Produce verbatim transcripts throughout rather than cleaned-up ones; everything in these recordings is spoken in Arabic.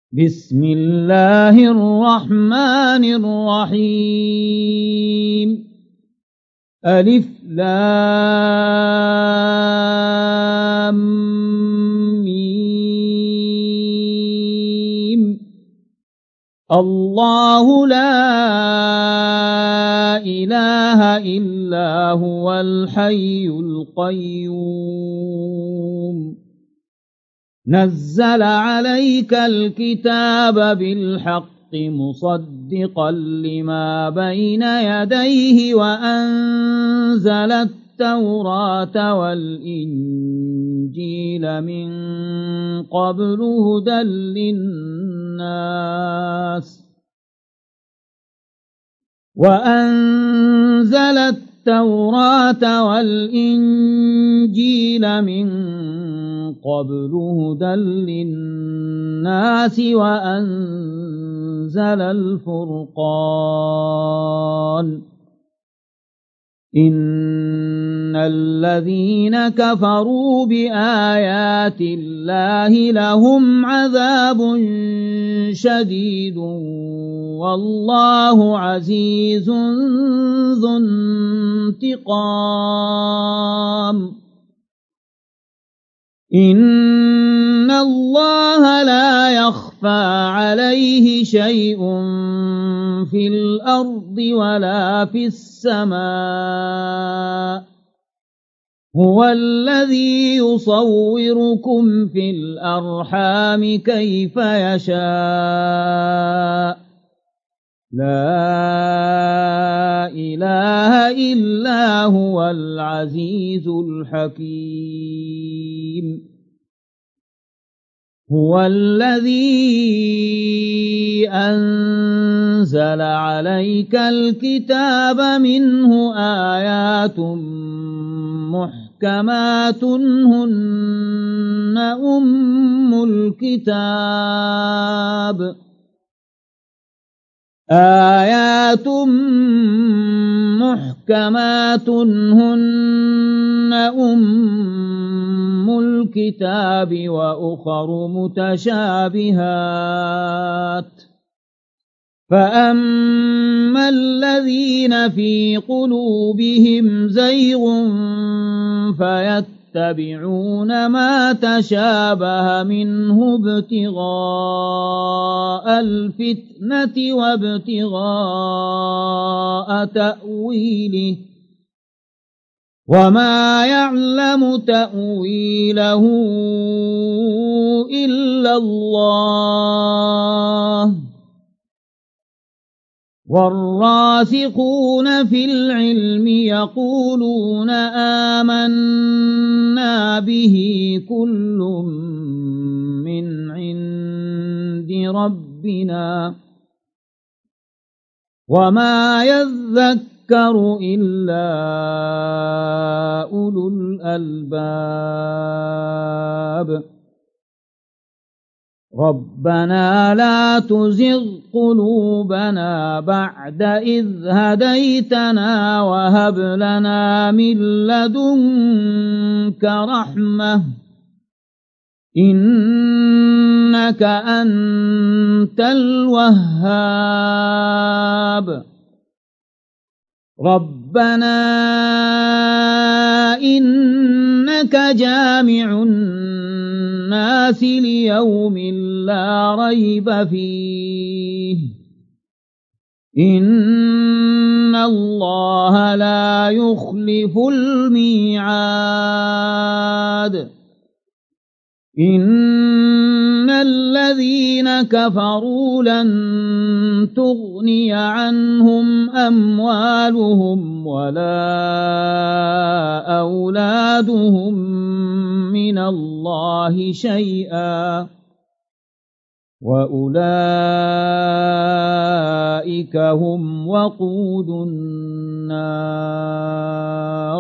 بسم الله الرحمن الرحيم ألف لام ميم الله لا إله إلا هو الحي القيوم نزل عليك الكتاب بالحق مصدقا لما بين يديه وأنزل التوراة والإنجيل من قبل هدى للناس وأنزل التوراة والإنجيل من قبل هدى للناس وأنزل الفرقان إن الذين كفروا بآيات الله لهم عذاب شديد والله عزيز ذو انتقام إن الله لا يخفى عليه شيء في الأرض ولا في السماء هو الذي يصوركم في الأرحام كيف يشاء لا إله إلا هو العزيز الحكيم هو الذي أنزل عليك الكتاب منه آيات محكمات هن أم الكتاب آيات محكمات هن أم الكتاب وأخر متشابهات فأما الذين في قلوبهم زيغ فيتبعون ما تشابه منه ابتغاء الفتنة وابتغاء تأويله وما يعلم تأويله إلا الله والراسخون في العلم يقولون آمنا به كل من عند ربنا وما يذكر إلا أولو الألباب ربنا لا تزغ قلوبنا بعد إذ هديتنا وهب لنا من لدنك رحمة إنك أنت الوهاب ربنا إنك جامع الناس ليوم لا ريب فيه إن الله لا يخلف الميعاد إن الذين كفروا لن تغني عنهم أموالهم ولا أولادهم من الله شيئا وأولئك هم وقود النار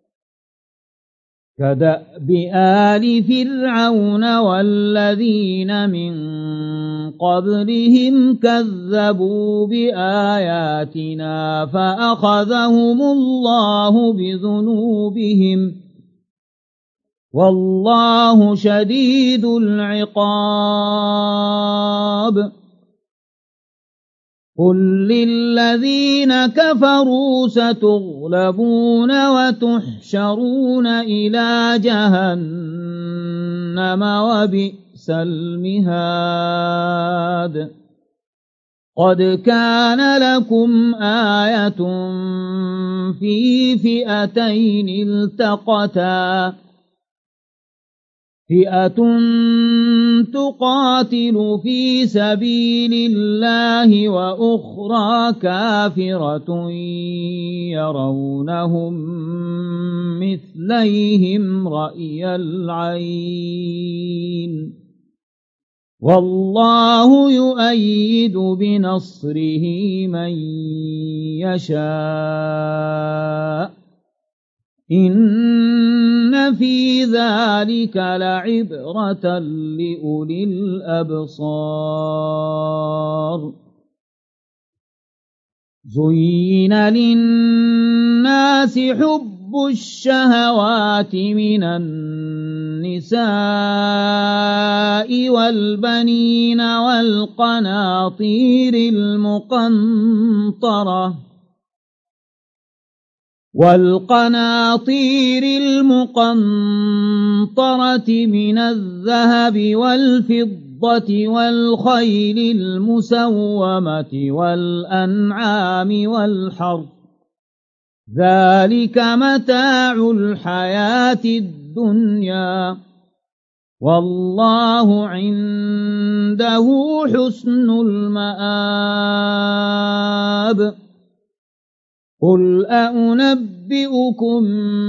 كدأب آل فرعون والذين من قبلهم كذبوا بآياتنا فأخذهم الله بذنوبهم والله شديد العقاب الخطاب قل للذين كفروا ستغلبون وتحشرون إلى جهنم وبئس المهاد قد كان لكم آية في فئتين التقتا فئة تقاتل في سبيل الله وأخرى كافرة يرونهم مثليهم رأي العين والله يؤيد بنصره من يشاء إن في ذلك لعبرة لأولي الأبصار زين للناس حب الشهوات من النساء والبنين والقناطير المقنطرة والقناطير المقنطرة من الذهب والفضة والخيل المسومة والأنعام والحرث ذلك متاع الحياة الدنيا والله عنده حسن المآب قل أنبئكم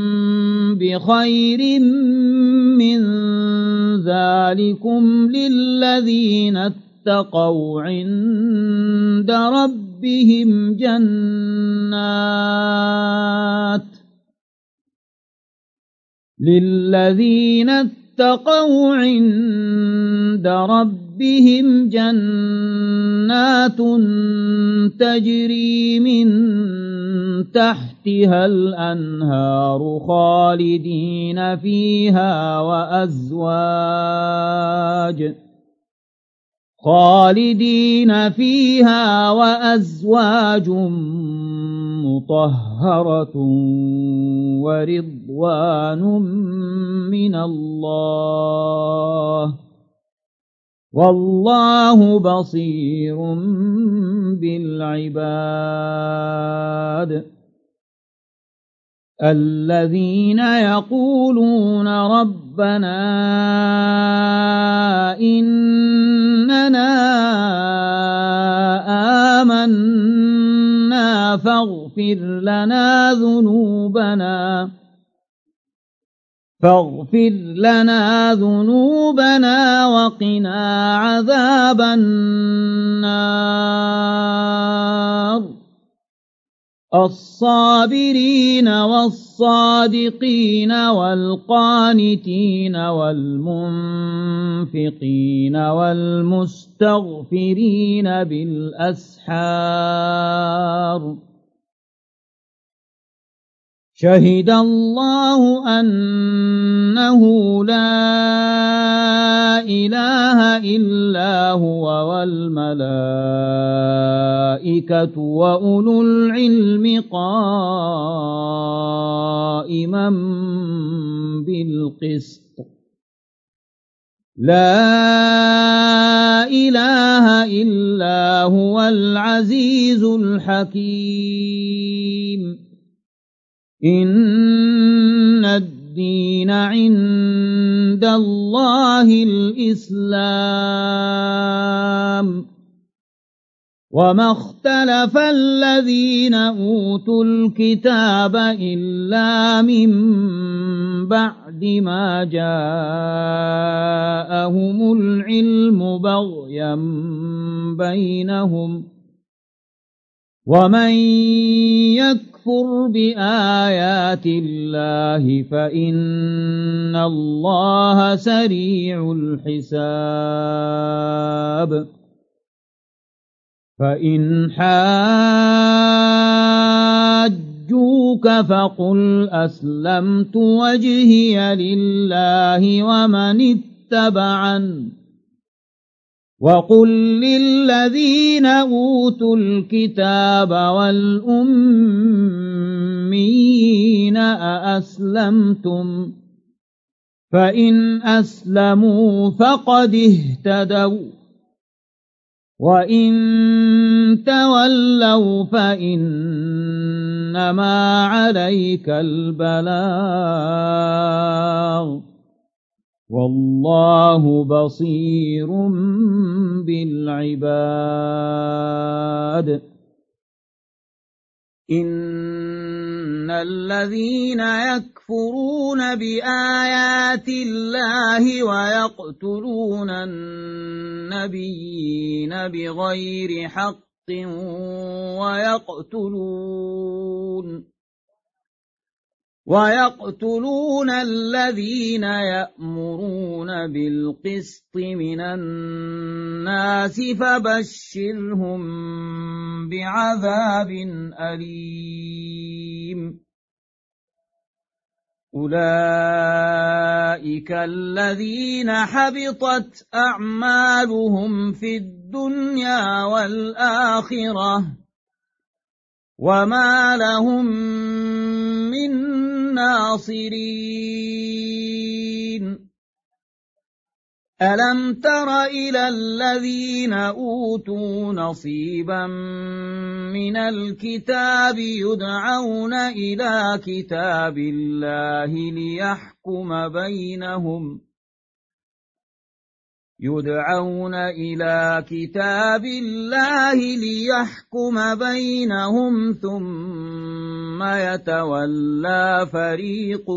بخير من ذلكم للذين اتقوا عند ربهم جنات للذين اتقوا عند ربهم جنات تجري من تحتها الأنهار خالدين فيها وأزواج خالدين فيها وأزواج مطهرة ورضوان من الله والله بصير بالعباد الذين يقولون ربنا إننا آمنا فاغفر لنا ذنوبنا فاغفر لنا ذنوبنا وقنا عذاب النار الصابرين والصادقين والقانتين والمنفقين والمستغفرين بالأسحار شهد الله أنه لا إله إلا هو والملائكة وأولو العلم قائما بالقسط لا إله إلا هو العزيز الحكيم إن الدين عند الله الإسلام وما اختلف الذين أوتوا الكتاب إلا من بعد ما جاءهم العلم بغيا بينهم ومن يكفر بآيات الله فإن الله سريع الحساب فإن حاجوك فقل أسلمت وجهي لله ومن اتبعن وقل للذين أوتوا الكتاب والأميين أأسلمتم فإن أسلموا فقد اهتدوا وإن تولوا فإنما عليك البلاغ والله بصير بالعباد إن الذين يكفرون بآيات الله ويقتلون النبيين بغير حق ويقتلون ويقتلون الذين يأمرون بالقسط من الناس فبشرهم بعذاب أليم أولئك الذين حبطت أعمالهم في الدنيا والآخرة وما لهم من ناصرين ألم تر إلى الذين أوتوا نصيبا من الكتاب يدعون إلى كتاب الله ليحكم بينهم يدعون إلى كتاب الله ليحكم بينهم ثم يتولى فريق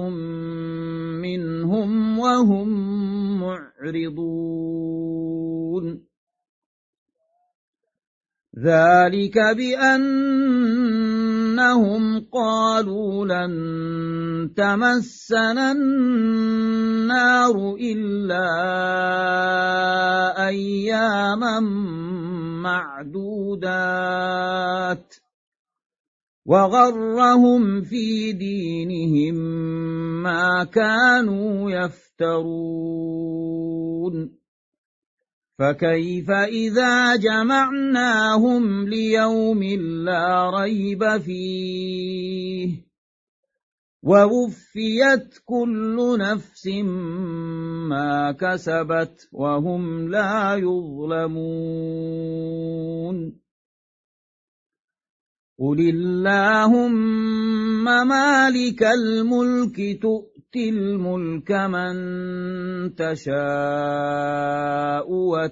منهم وهم معرضون ذلك بأنهم قالوا لن تمسنا النار إلا أياما معدودات وغرهم في دينهم ما كانوا يفترون فكيف إذا جمعناهم ليوم لا ريب فيه ووفيت كل نفس ما كسبت وهم لا يظلمون قل اللهم مالك الملك تؤتي الملك من تشاء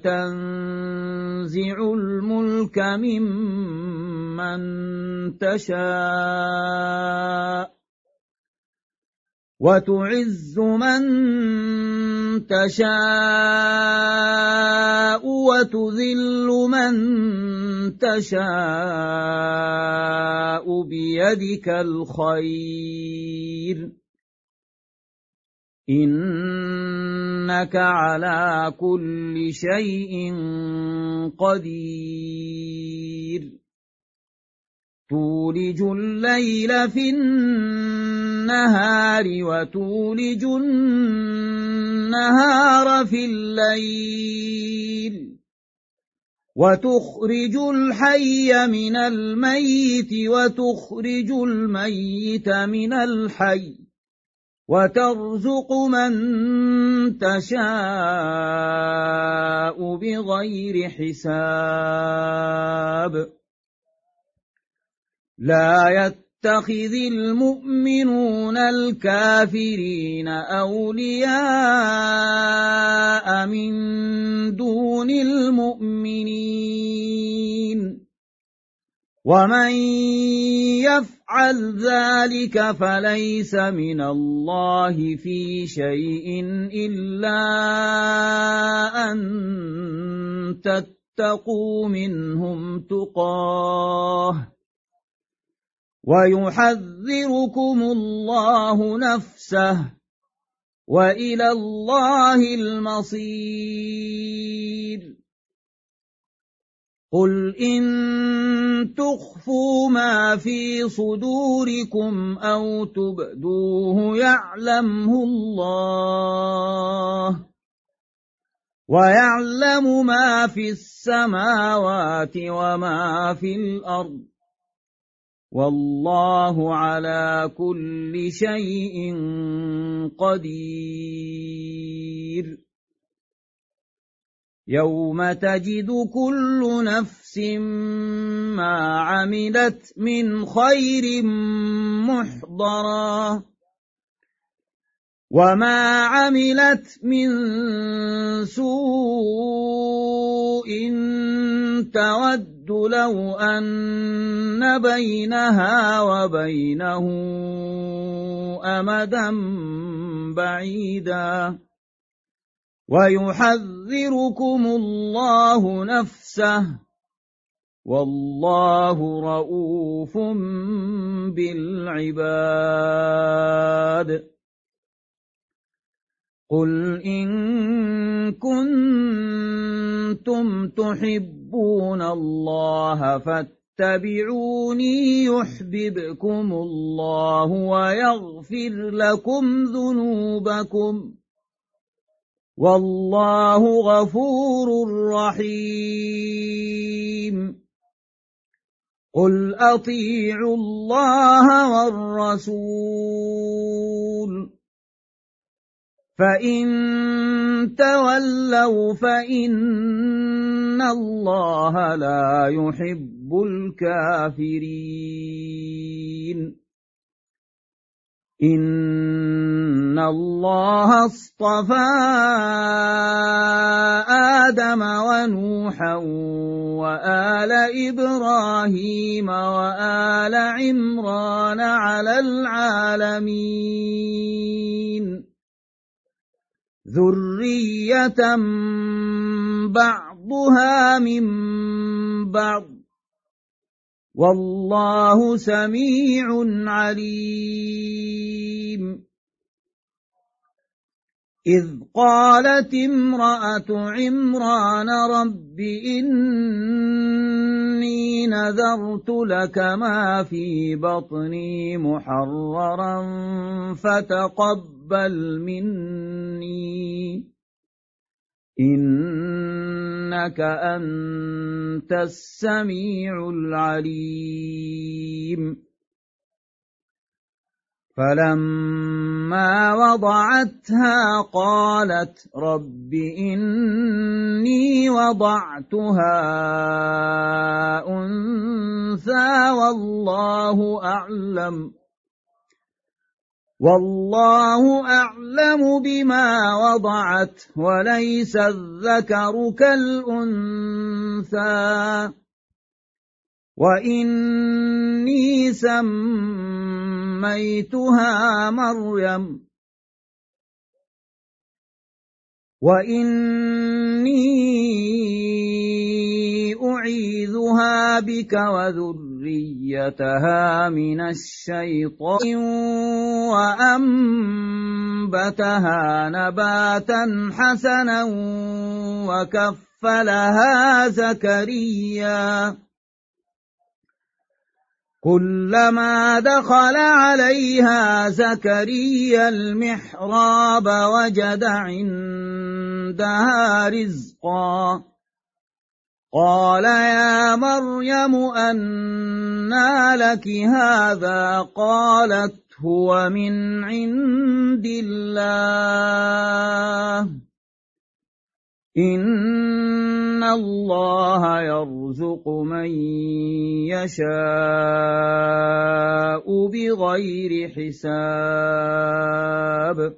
وتنزع الملك ممن تشاء وتعز من تشاء وتذل من تشاء بيدك الخير إنك على كل شيء قدير تولج الليل في النهار وتولج النهار في الليل وتخرج الحي من الميت وتخرج الميت من الحي وترزق من تشاء بغير حساب لا يتخذ المؤمنون الكافرين أولياء من دون المؤمنين ومن يفعل ذلك فليس من الله في شيء إلا أن تتقوا منهم تقاه ويحذركم الله نفسه وإلى الله المصير قل إن تخفوا ما في صدوركم أو تبدوه يعلمه الله ويعلم ما في السماوات وما في الأرض والله على كل شيء قدير يوم تجد كل نفس ما عملت من خير محضرا وما عملت من سوء تود لو أن بينها وبينه أمدا بعيدا ويحذركم الله نفسه والله رؤوف بالعباد قل إن كنتم تحبون الله فاتبعوني يحببكم الله ويغفر لكم ذنوبكم والله غفور رحيم قل أطيعوا الله والرسول فإن تولوا فإن الله لا يحب الكافرين إن الله اصطفى آدم ونوحا وآل إبراهيم وآل عمران على العالمين ذرية بعضها من بعض والله سميع عليم إذ قالت امرأة عمران رب إني نذرت لك ما في بطني محررا فتقبل مني إنك أنت السميع العليم فلما وضعتها قالت رب إني وضعتها أنثى والله أعلم والله أعلم بما وضعت وليس الذكر كالأنثى وإني سميتها مريم وإني أعيذها بك وذريتها من الشيطان وأنبتها نباتا حسنا وكفلها زكريا كلما دخل عليها زكريا المحراب وجد عندها رزقا قال يا مريم أنى لك هذا قالت هو من عند الله إن الله يرزق من يشاء بغير حساب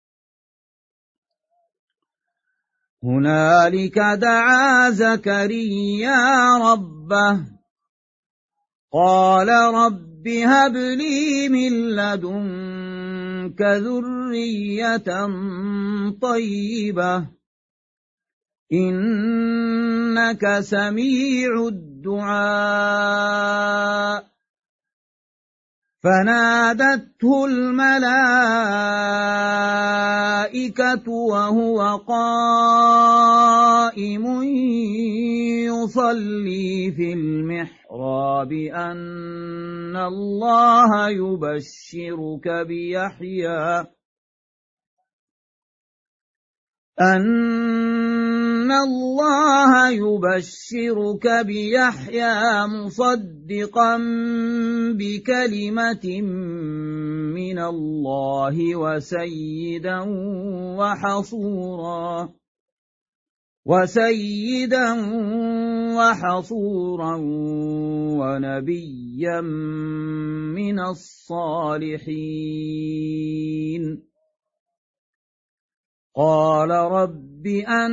هنالك دعا زكريا ربه قال رب هب لي من لدنك ذرية طيبة إنك سميع الدعاء فنادته الملائكة وهو قائم يصلي في المحراب أن الله يبشرك بيحيى أن الله يبشرك بيحيى مصدقا بكلمة من الله وسيدا وحصورا وسيدا وحصورا ونبيا من الصالحين. قال رب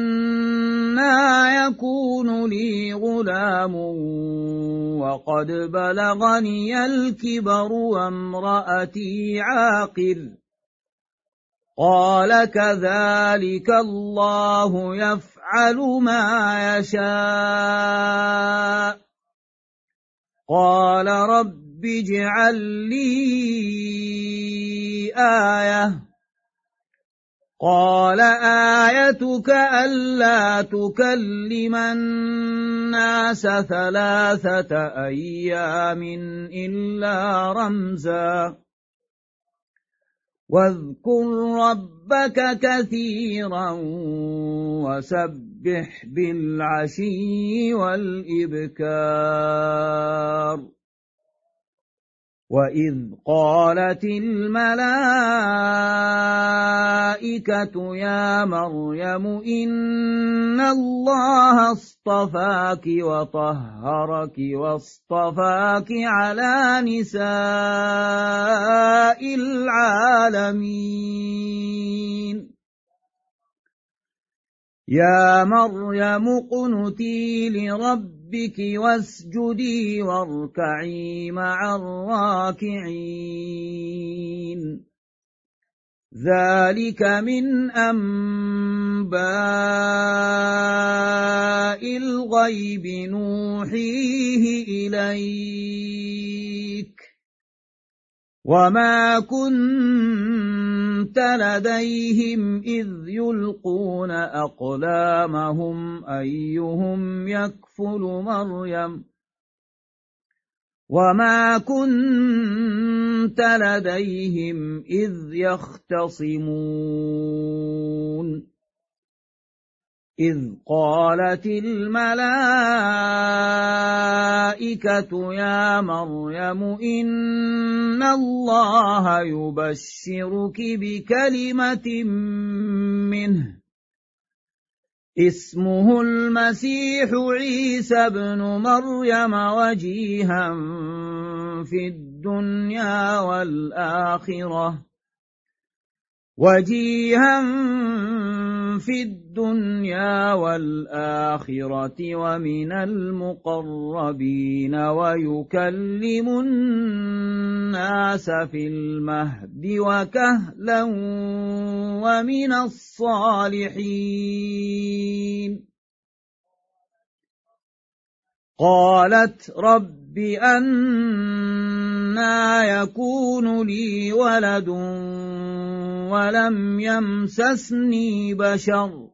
أنى يكون لي غلام وقد بلغني الكبر وامرأتي عاقر. قال كذلك الله يفعل ما يشاء. قال رب اجعل لي آية. قال آيتك ألا تكلم الناس ثلاثة أيام إلا رمزا واذكر ربك كثيرا وسبح بالعشي والإبكار. وإذ قالت الملائكة يا مريم إن الله اصطفاك وطهرك واصطفاك على نساء العالمين. يا مريم اقنتي لربك واسجدي واركعي مع الراكعين. ذلك من أنباء الغيب نوحيه إليك وما كنت لديهم إذ يلقون أقلامهم أيهم يكفل مريم وما كنت لديهم إذ يختصمون. إذ قالت الملائكة يا مريم إن الله يبشرك بكلمة منه اسمه المسيح عيسى ابن مريم وجيها في الدنيا والآخرة وجيها في الدنيا والآخرة ومن المقربين ويكلم الناس في المهد وكهلا ومن الصالحين. قالت رب أنى يكون لي ولد ولم يمسسني بشر.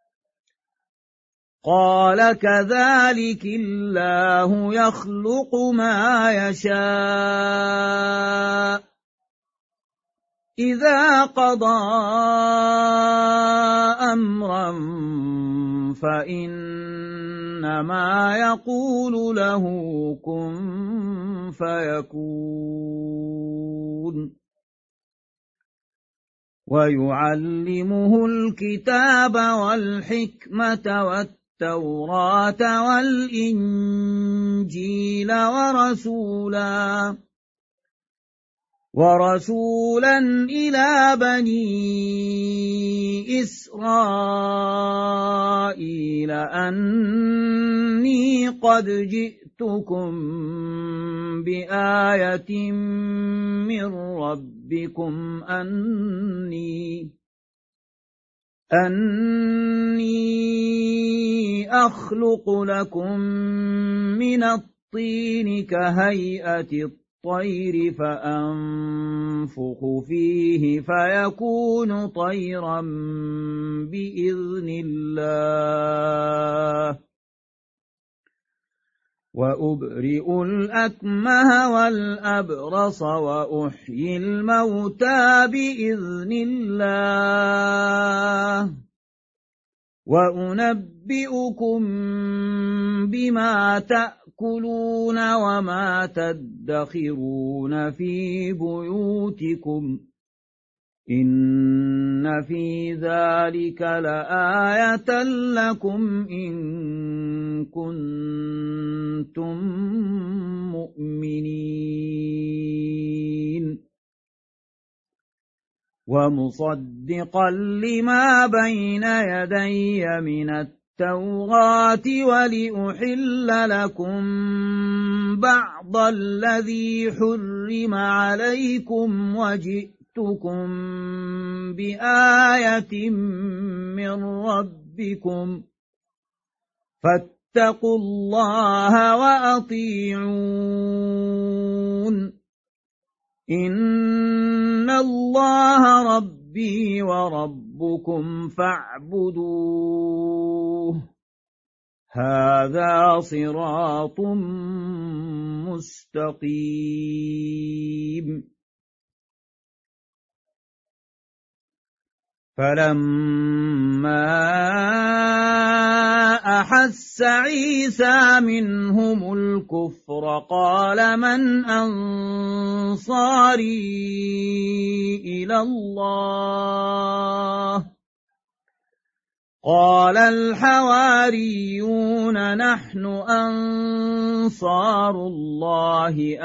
قال كذلك الله يخلق ما يشاء إذا قضى أمرا فإنما يقول له كن فيكون. ويعلمه الكتاب والحكمة والتوراة والإنجيل ورسولا ورسولا إلى بني إسرائيل أني قد جئتكم بآية من ربكم أني أني أخلق لكم من الطين كهيئة الطير فأنفخ فيه فيكون طيرا بإذن الله وأبرئ الأكمه والأبرص وأحيي الموتى بإذن الله وأنبئكم بما تأكلون وما تدخرون في بيوتكم إن في ذلك لآية لكم إن كنتم مؤمنين ومصدقا لما بين يدي من التوراة ولأحل لكم بعض الذي حرم عليكم وجئتكم بآية من ربكم فاتقوا الله وأطيعون إن الله ربي وربكم فاعبدوه هذا صراط مستقيم فلما أحس عيسى منهم الكفر قال من أنصاري إلى الله قال الحواريون نحن أنصار الله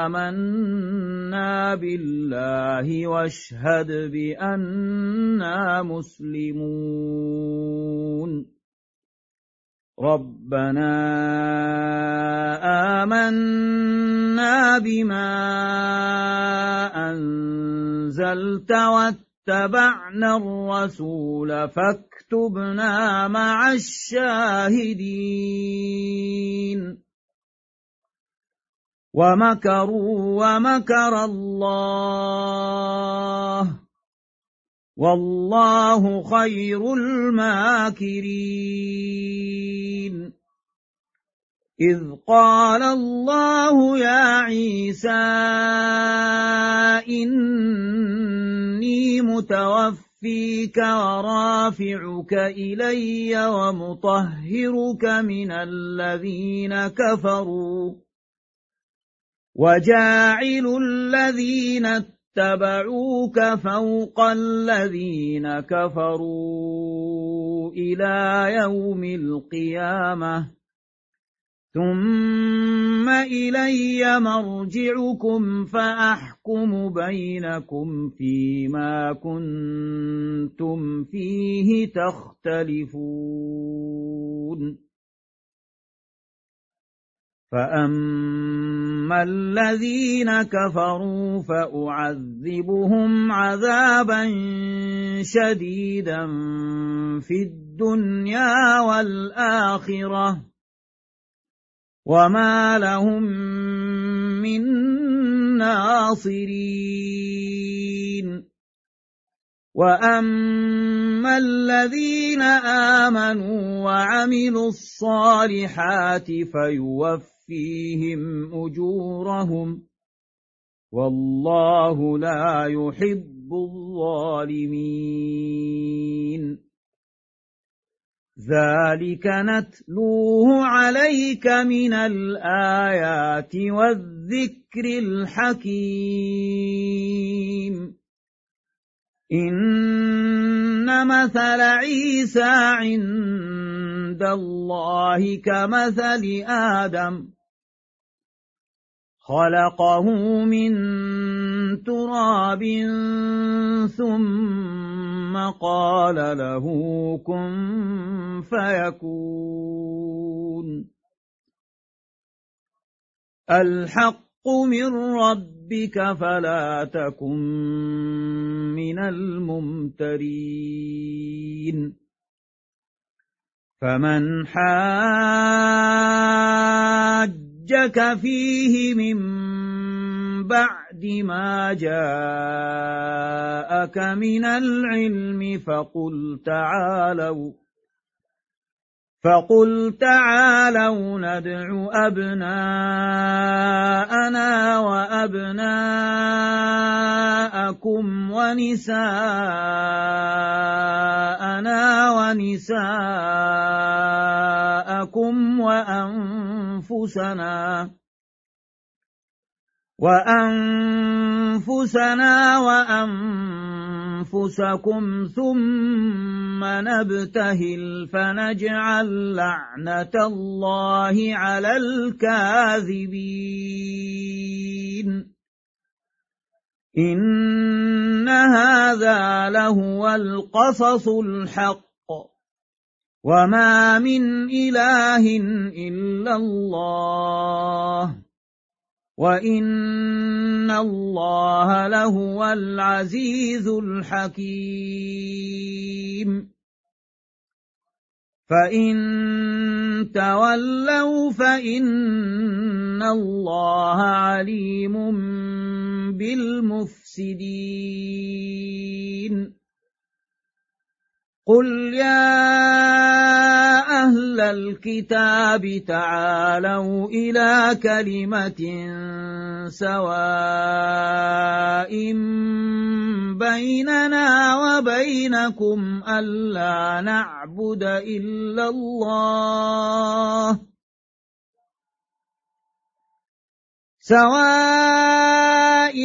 آمنا بالله واشهد بأننا مسلمون ربنا آمنا بما أنزلت واتبعنا الرسول فاكتبنا مع الشاهدين ومكروا ومكر الله والله خير الماكرين إذ قال الله يا عيسى إني متوفيك ورافعك إلي ومطهرك من الذين كفروا وجاعل الذين اتبعوك فوق الذين كفروا إلى يوم القيامة ثم إلي مرجعكم فأحكم بينكم فيما كنتم فيه تختلفون فأما الذين كفروا فأعذبهم عذابا شديدا في الدنيا والآخرة وما لهم من ناصرين وأما الذين آمنوا وعملوا الصالحات فيوفيهم أجورهم والله لا يحب الظالمين ذلك نتلوه عليك من الآيات والذكر الحكيم إن مثل عيسى عند الله كمثل آدم خلقه من تراب ثم قال له كن فيكون الحق من ربك فلا تكن من الممترين فمن حاجك فيه من بعد ما جاءك من العلم فقل تعالوا فقل تعالوا ندع أبناءنا وأبناءكم ونساءنا ونساءكم وأنفسنا وأنفسنا وأنفسكم ثم نبتهل فنجعل لعنة الله على الكاذبين إن هذا لهو القصص الحق وما من إله إلا الله وإن الله لهو العزيز الحكيم فإن تولوا فإن الله عليم بالمفسدين قل يا أهل الكتاب تعالوا إلى كلمة سواء بيننا وبينكم ألا نعبد إلا الله سواء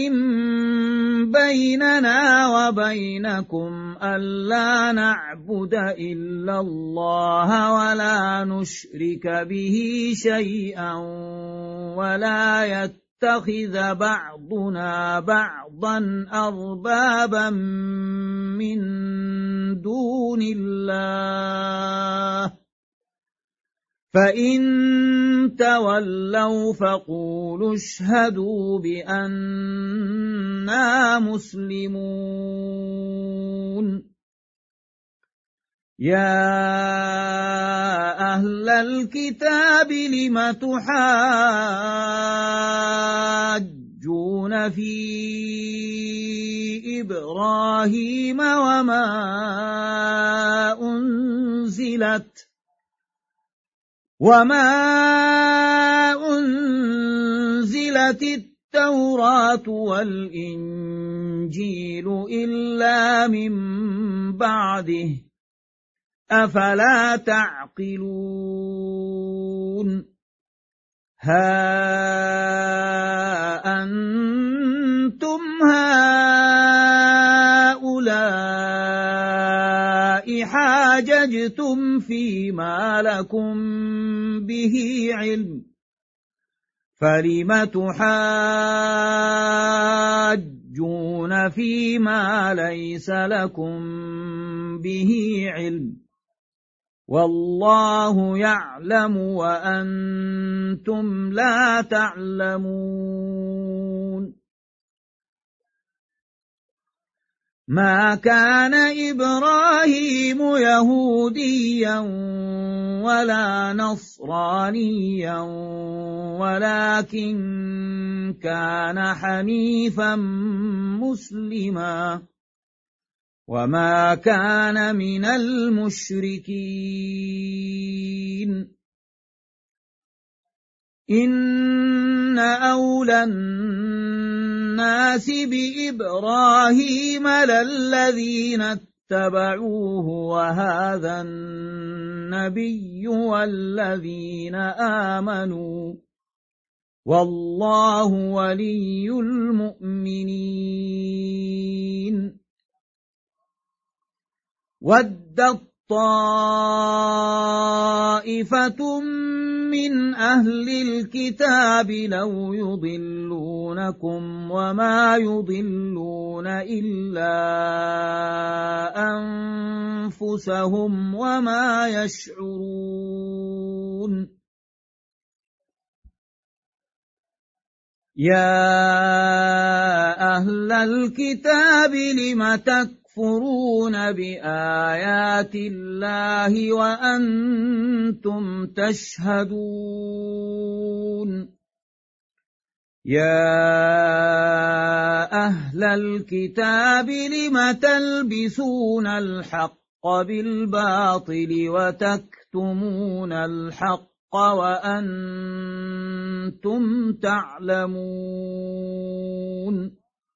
بيننا وبينكم ألا نعبد إلا الله ولا نشرك به شيئا ولا يتخذ بعضنا بعضا أربابا من دون الله فإن تولوا فقولوا اشهدوا بأننا مسلمون يا أهل الكتاب لم تحاجون في إبراهيم وما أنزلت وما أنزلت التوراة والإنجيل إلا من بعده أفلا تعقلون ها أنتم هؤلاء حاججتم فيما لكم به علم فلم تحاجون فيما ليس لكم به علم والله يعلم وأنتم لا تعلمون ما كان إبراهيم يهوديا ولا نصرانيا ولكن كان حنيفا مسلما وما كان من المشركين إن أولى الناس بإبراهيم للذين اتبعوه وهذا النبي والذين آمنوا والله ولي المؤمنين ودت طائفة من أهل الكتاب لو يضلونكم وما يضلون إلا أنفسهم وما يشعرون يا أهل الكتاب لم تكفرون بآيات الله وأنتم تشهدون يا أهل الكتاب لم تلبسون الحق بالباطل وتكتمون الحق وأنتم تعلمون.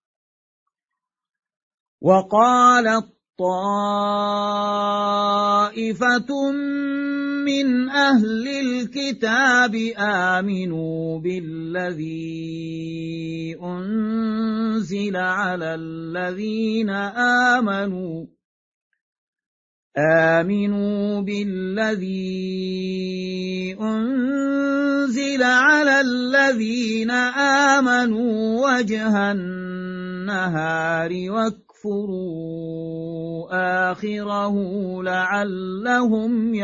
وقالت طائفة من أهل الكتاب آمنوا بالذي أنزل على الذين آمنوا آمنوا بالذي أنزل على الذين آمنوا وجه النهار واكفروا آخره لعلهم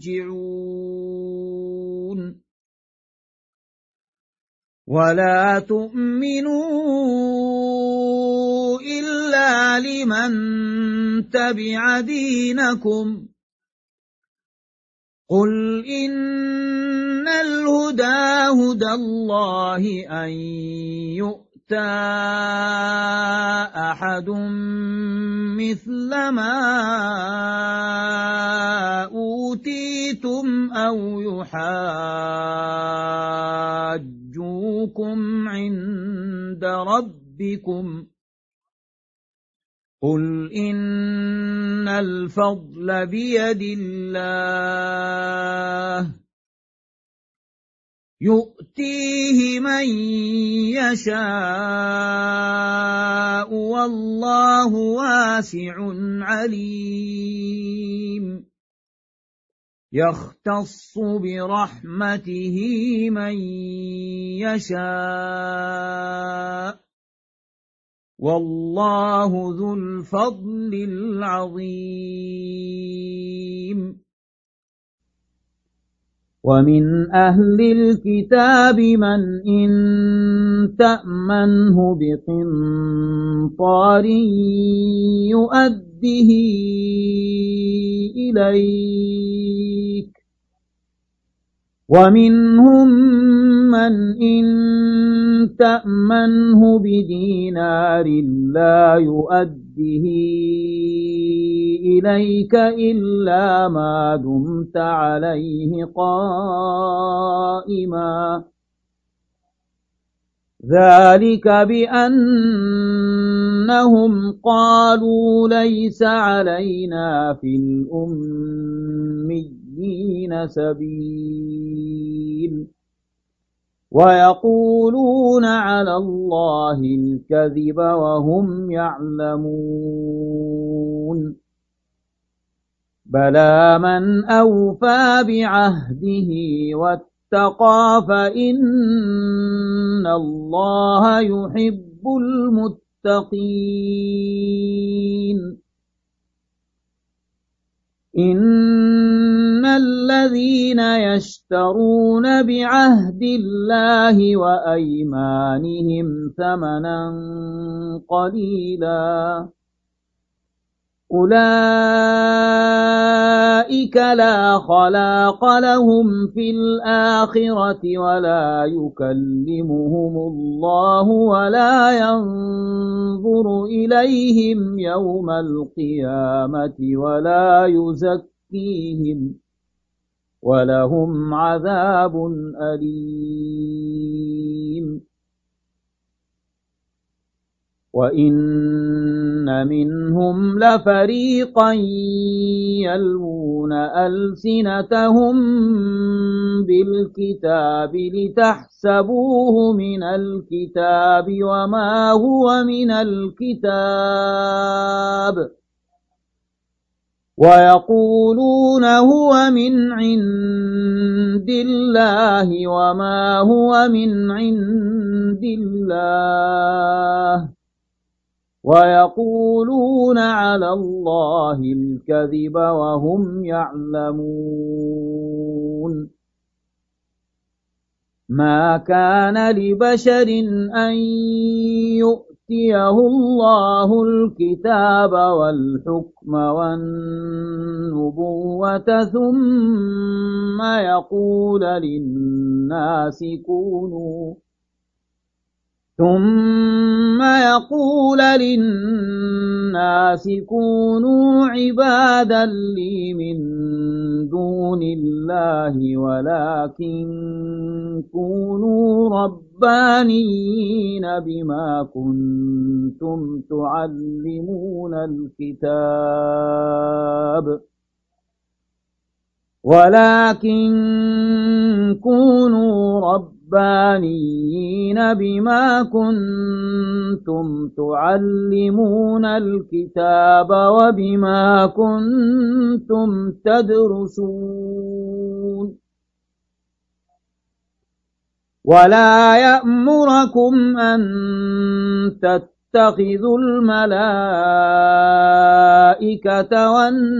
يرجعون. ولا تؤمنوا إلا لمن تبع دينكم قل إن الهدى هدى الله أن يؤتى أحد مثل ما أوتيتم أو يحاجوكم عند ربكم قل إن الفضل بيد الله يؤتيه من يشاء والله واسع عليم. يختص برحمته من يشاء والله ذو الفضل العظيم. ومن أهل الكتاب من إن تأمنه بقنطار يؤده إليك ومنهم من إن تأمنه بدينار لا يؤده إليك إلا ما دمت عليه قائما ذلك بأنهم قالوا ليس علينا في الأميين سبيل ويقولون على الله الكذب وهم يعلمون. بلى من أوفى بعهده واتقى فإن الله يحب المتقين. إن الذين يشترون بعهد الله وأيمانهم ثمنا قليلا أولئك لا خلاق لهم في الآخرة ولا يكلمهم الله ولا ينظر إليهم يوم القيامة ولا يزكيهم ولهم عذاب أليم. وإن منهم لفريقا يلوون ألسنتهم بالكتاب لتحسبوه من الكتاب وما هو من الكتاب ويقولون هو من عند الله وما هو من عند الله ويقولون على الله الكذب وهم يعلمون. ما كان لبشر أن يؤتيه الله الكتاب والحكم والنبوة ثم يقول للناس كونوا ثم يقول للناس كونوا عبادا لي من دون الله ولكن كونوا ربانيين بما كنتم تعلمون الكتاب ولكن كونوا ربانيين بما كنتم تعلمون الكتاب وبما كنتم تدرسون ولا يأمركم أن تتخذوا الملائكة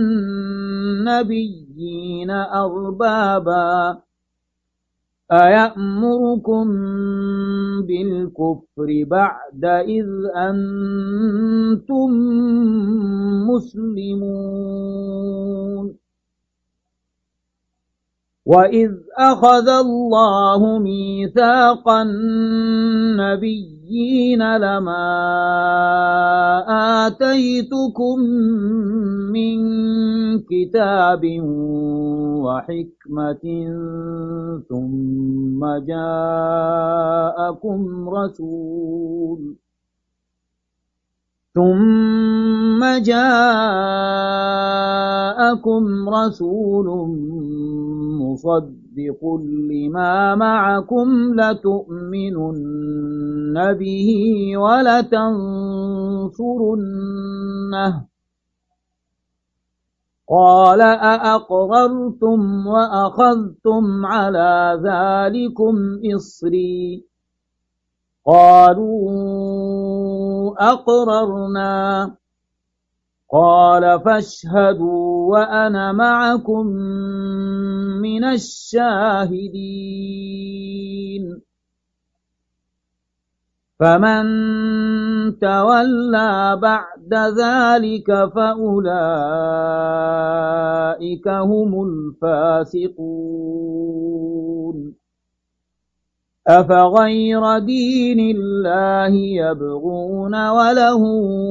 والنبيين أربابا أيأمركم بالكفر بعد إذ أنتم مسلمون وإذ أخذ الله ميثاق النبيين لما آتيتكم من كتاب وحكمة ثم جاءكم رسول ثم جاءكم رسول مصدق لما معكم لتؤمنن به ولتنصرنه قال أأقررتم وأخذتم على ذلكم إصري قالوا أقررنا قال فاشهدوا وأنا معكم من الشاهدين فمن تولى بعد ذلك فأولئك هم الفاسقون أفغير دين الله يبغون وله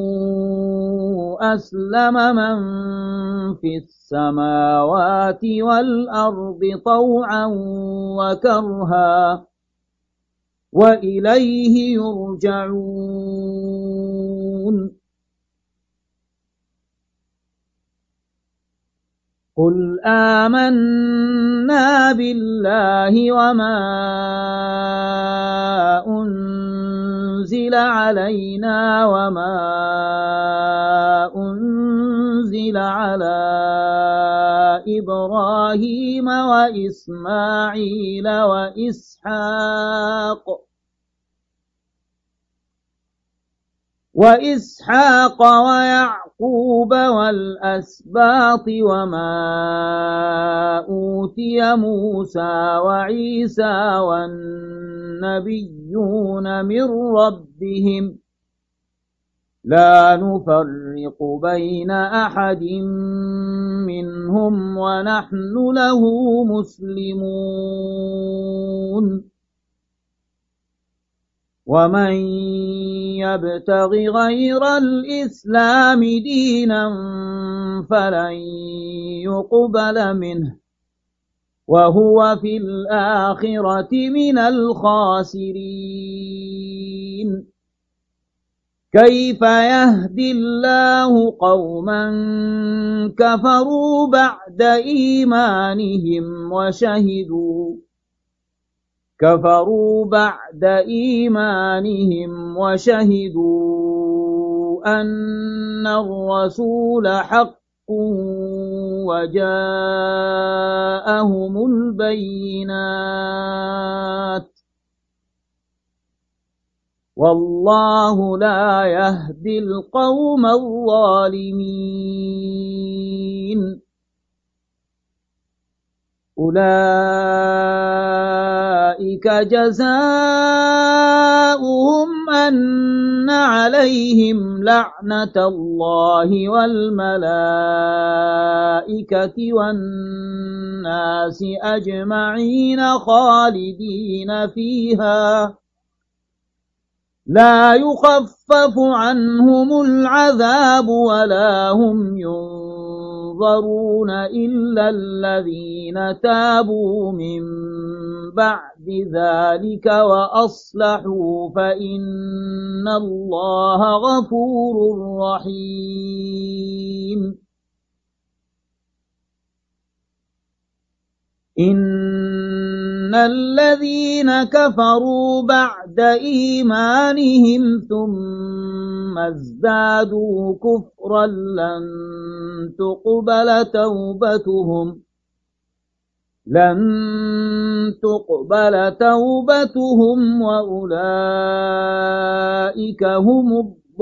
أسلم من في السماوات والأرض طوعا وكرها وإليه يرجعون قل آمنا بالله وما أنزل علينا وما أنزل على إبراهيم وإسماعيل وإسحاق وإسحاق ويعقوب والأسباط وما أوتي موسى وعيسى والنبيون من ربهم لا نفرق بين أحد منهم ونحن له مسلمون ومن يبتغ غير الإسلام دينا فلن يقبل منه وهو في الآخرة من الخاسرين كيف يهدي الله قوما كفروا بعد إيمانهم وشهدوا كفروا بعد إيمانهم وشهدوا أن الرسول حق وجاءهم البينات والله لا يهدي القوم الظالمين أولئك جزاؤهم أن عليهم لعنة الله والملائكة والناس أجمعين خالدين فيها لا يخفف عنهم العذاب ولا هم ينظرون إلا الذين تابوا من بعد ذلك وأصلحوا فإن الله غفور رحيم إن الذين كفروا بعد إيمانهم ثم ازدادوا كفرا لن تقبل توبتهم لن تقبل توبتهم وأولئك هم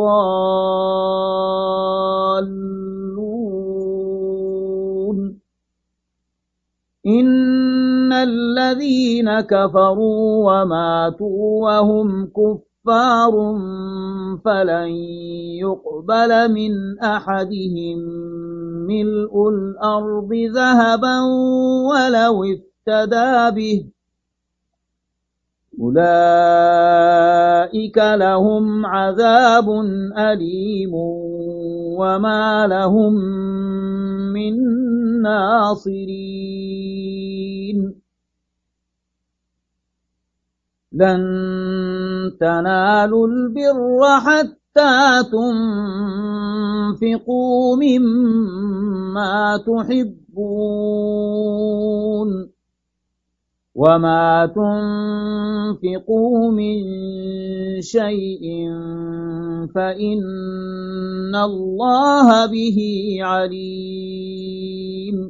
الضالون إن الذين كفروا وماتوا وهم كفار فلن يقبل من أحدهم ملء الأرض ذهبا ولو افتدى به أولئك لهم عذاب أليم وما لهم من ناصرين لن تنالوا البر حتى تنفقوا مما تحبون وما تنفقوا من شيء فإن الله به عليم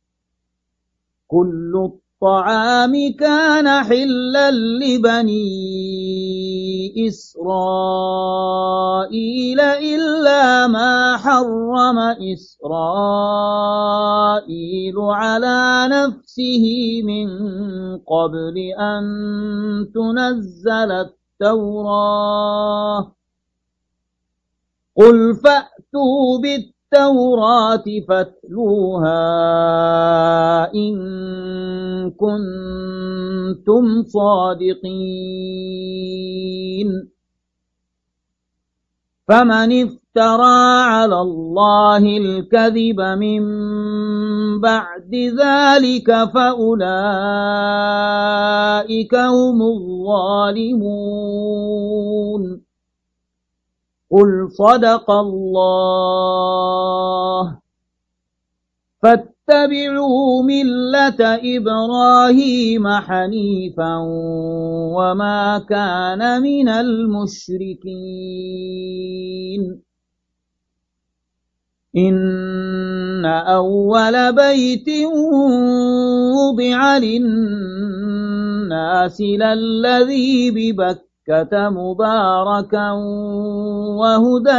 كل الطعام كان حلا لبني إسرائيل إلا ما حرم إسرائيل على نفسه من قبل أن تنزل التوراة قل فأتوا بالتوراة فاتلوها إن كنتم صادقين فمن افترى على الله الكذب من بعد ذلك فأولئك هم الظالمون قل صدق الله فاتبعوا ملة إبراهيم حنيفا وما كان من المشركين إن أول بيت وضع للناس للذي ببكة مباركا وهدى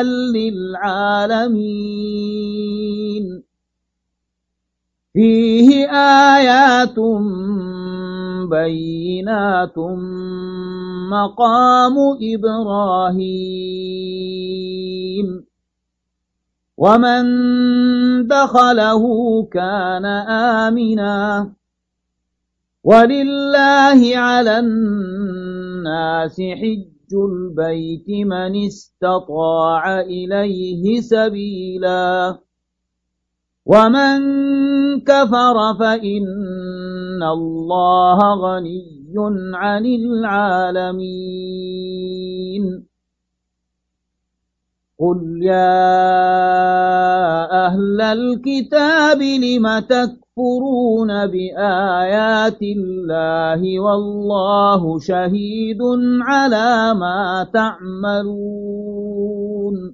للعالمين فيه آيات بينات مقام إبراهيم ومن دخله كان آمنا ولله على الناس حج البيت من استطاع إليه سبيلا ومن كفر فإن الله غني عن العالمين قل يا أهل الكتاب لم تكفرون بآيات الله والله شهيد على ما تعملون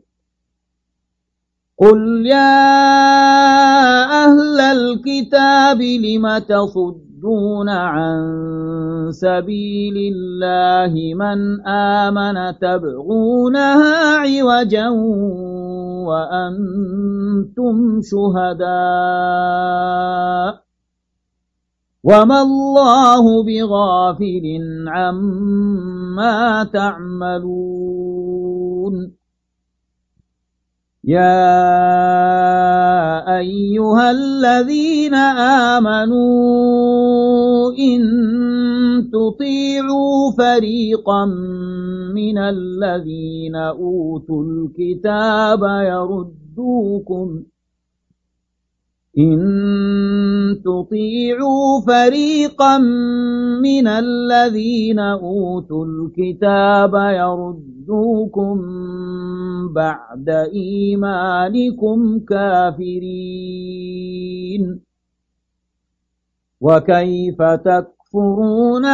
قل يا أهل الكتاب لم تصدون عن سبيل الله من آمن تبغونها عوجا وأنتم شهداء وما الله بغافل عما تعملون يا أيها الذين آمنوا إن تطيعوا فريقا من الذين أوتوا الكتاب يردوكم إن تطيعوا فريقا من الذين أوتوا الكتاب يردوكم بعد إيمانكم كافرين وكيف تكفرون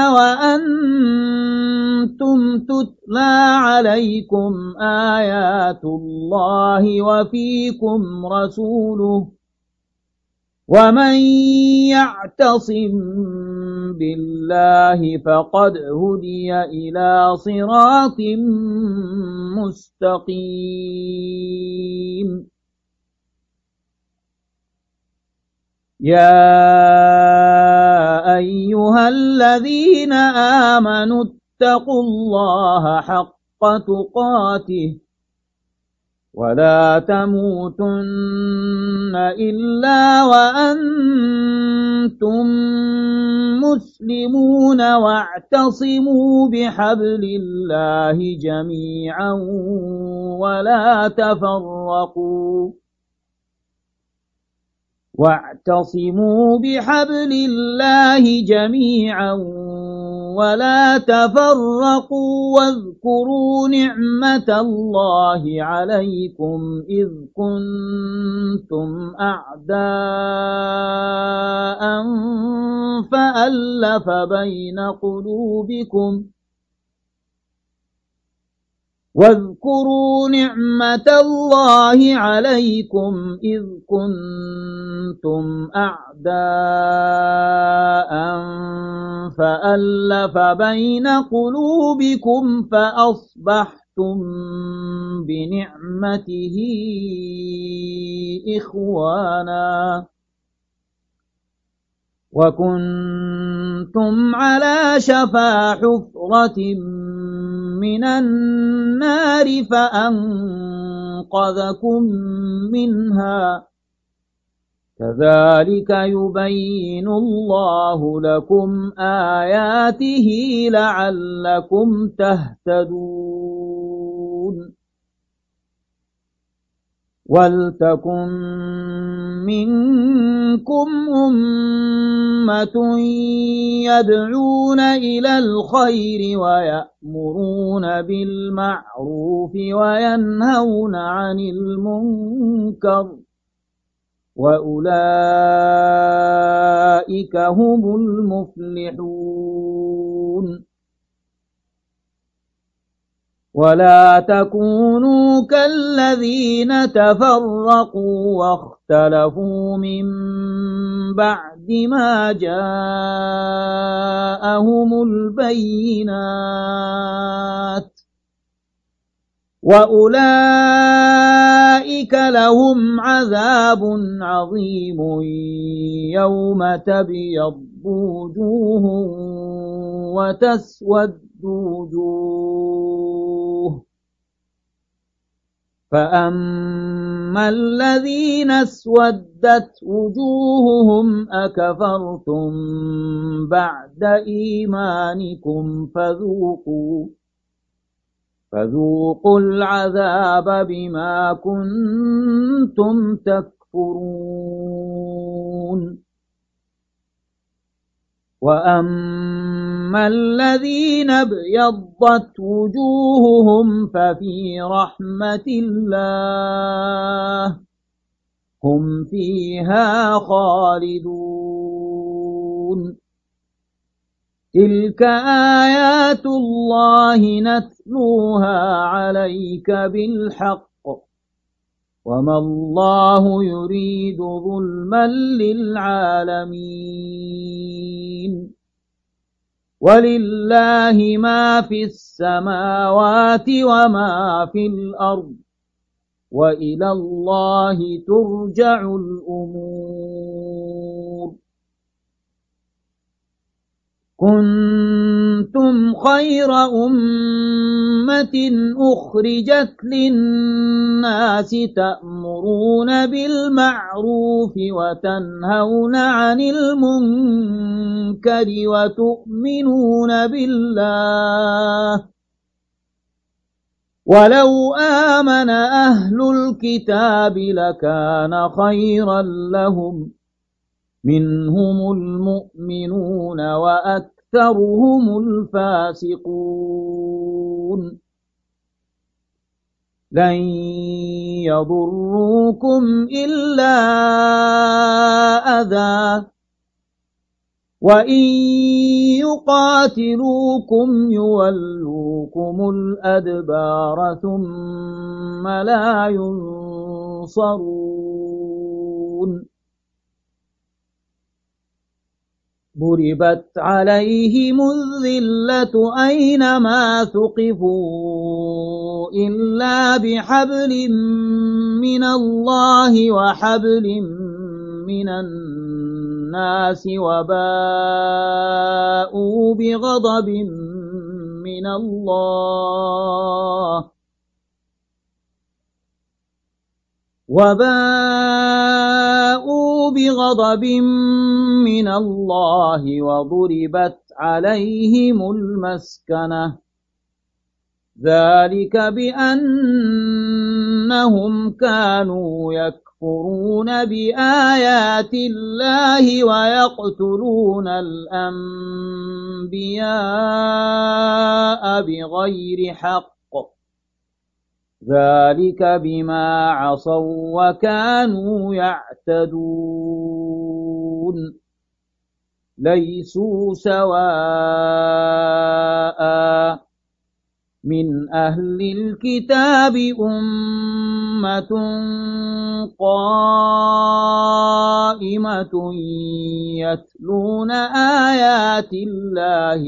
وأنتم تتلى عليكم آيات الله وفيكم رسوله ومن يعتصم بالله فقد هدي إلى صراط مستقيم يا أيها الذين آمنوا اتقوا الله حق تقاته ولا تموتن إلا وأنتم مسلمون واعتصموا بحبل الله جميعا ولا تفرقوا واعتصموا بحبل الله جميعا ولا تفرقوا واذكروا نعمة الله عليكم إذ كنتم أعداء فألف بين قلوبكم واذكروا نعمة الله عليكم إذ كنتم أعداء فألف بين قلوبكم فأصبحتم بنعمته إخوانا وكنتم على شفا حفرة من النار فأنقذكم منها كذلك يبين الله لكم آياته لعلكم تهتدون ولتكن منكم أمة يدعون إلى الخير ويأمرون بالمعروف وينهون عن المنكر وأولئك هم المفلحون ولا تكونوا كالذين تفرقوا واختلفوا من بعد ما جاءهم البينات وأولئك لهم عذاب عظيم يوم تبيض وجوه وتسود وجوه فأما الذين اسودت وجوههم أكفرتم بعد إيمانكم فذوقوا فذوقوا العذاب بما كنتم تكفرون وأما الذين ابيضت وجوههم ففي رحمة الله هم فيها خالدون تلك آيات الله نتلوها عليك بالحق وما الله يريد ظلما للعالمين ولله ما في السماوات وما في الأرض وإلى الله ترجع الأمور كنتم خير أمة أخرجت للناس تأمرون بالمعروف وتنهون عن المنكر وتؤمنون بالله ولو آمن أهل الكتاب لكان خيرا لهم منهم المؤمنون وأكثرهم الفاسقون لن يضروكم إلا أذى وإن يقاتلوكم يولوكم الأدبار ثم لا ينصرون ضربت عليهم الذلة أينما ثقفوا إلا بحبل من الله وحبل من الناس وباءوا بغضب من الله وباءوا بغضب من الله وضربت عليهم المسكنة ذلك بأنهم كانوا يكفرون بآيات الله ويقتلون الأنبياء بغير حق ذلك بما عصوا وكانوا يعتدون ليسوا سواء من أهل الكتاب أمة قائمة يتلون آيات الله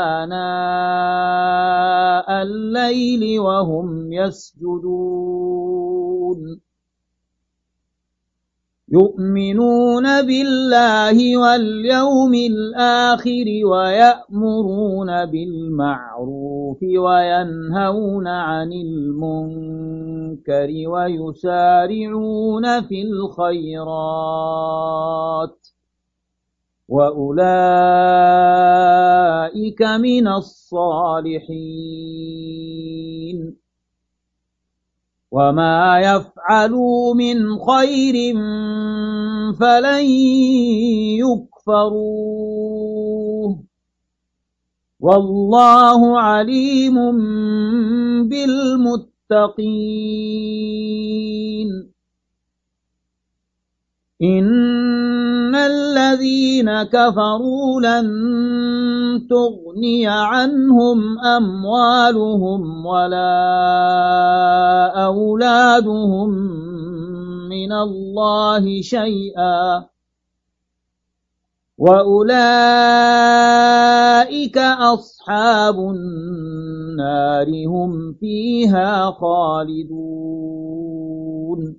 آناء الليل وهم يسجدون يؤمنون بالله واليوم الآخر ويأمرون بالمعروف وينهون عن المنكر ويسارعون في الخيرات وأولئك من الصالحين وما يفعلوا من خير فلن يكفروه والله عليم بالمتقين إن الذين كفروا لن تغني عنهم أموالهم ولا أولادهم من الله شيئا وأولئك أصحاب النار هم فيها خالدون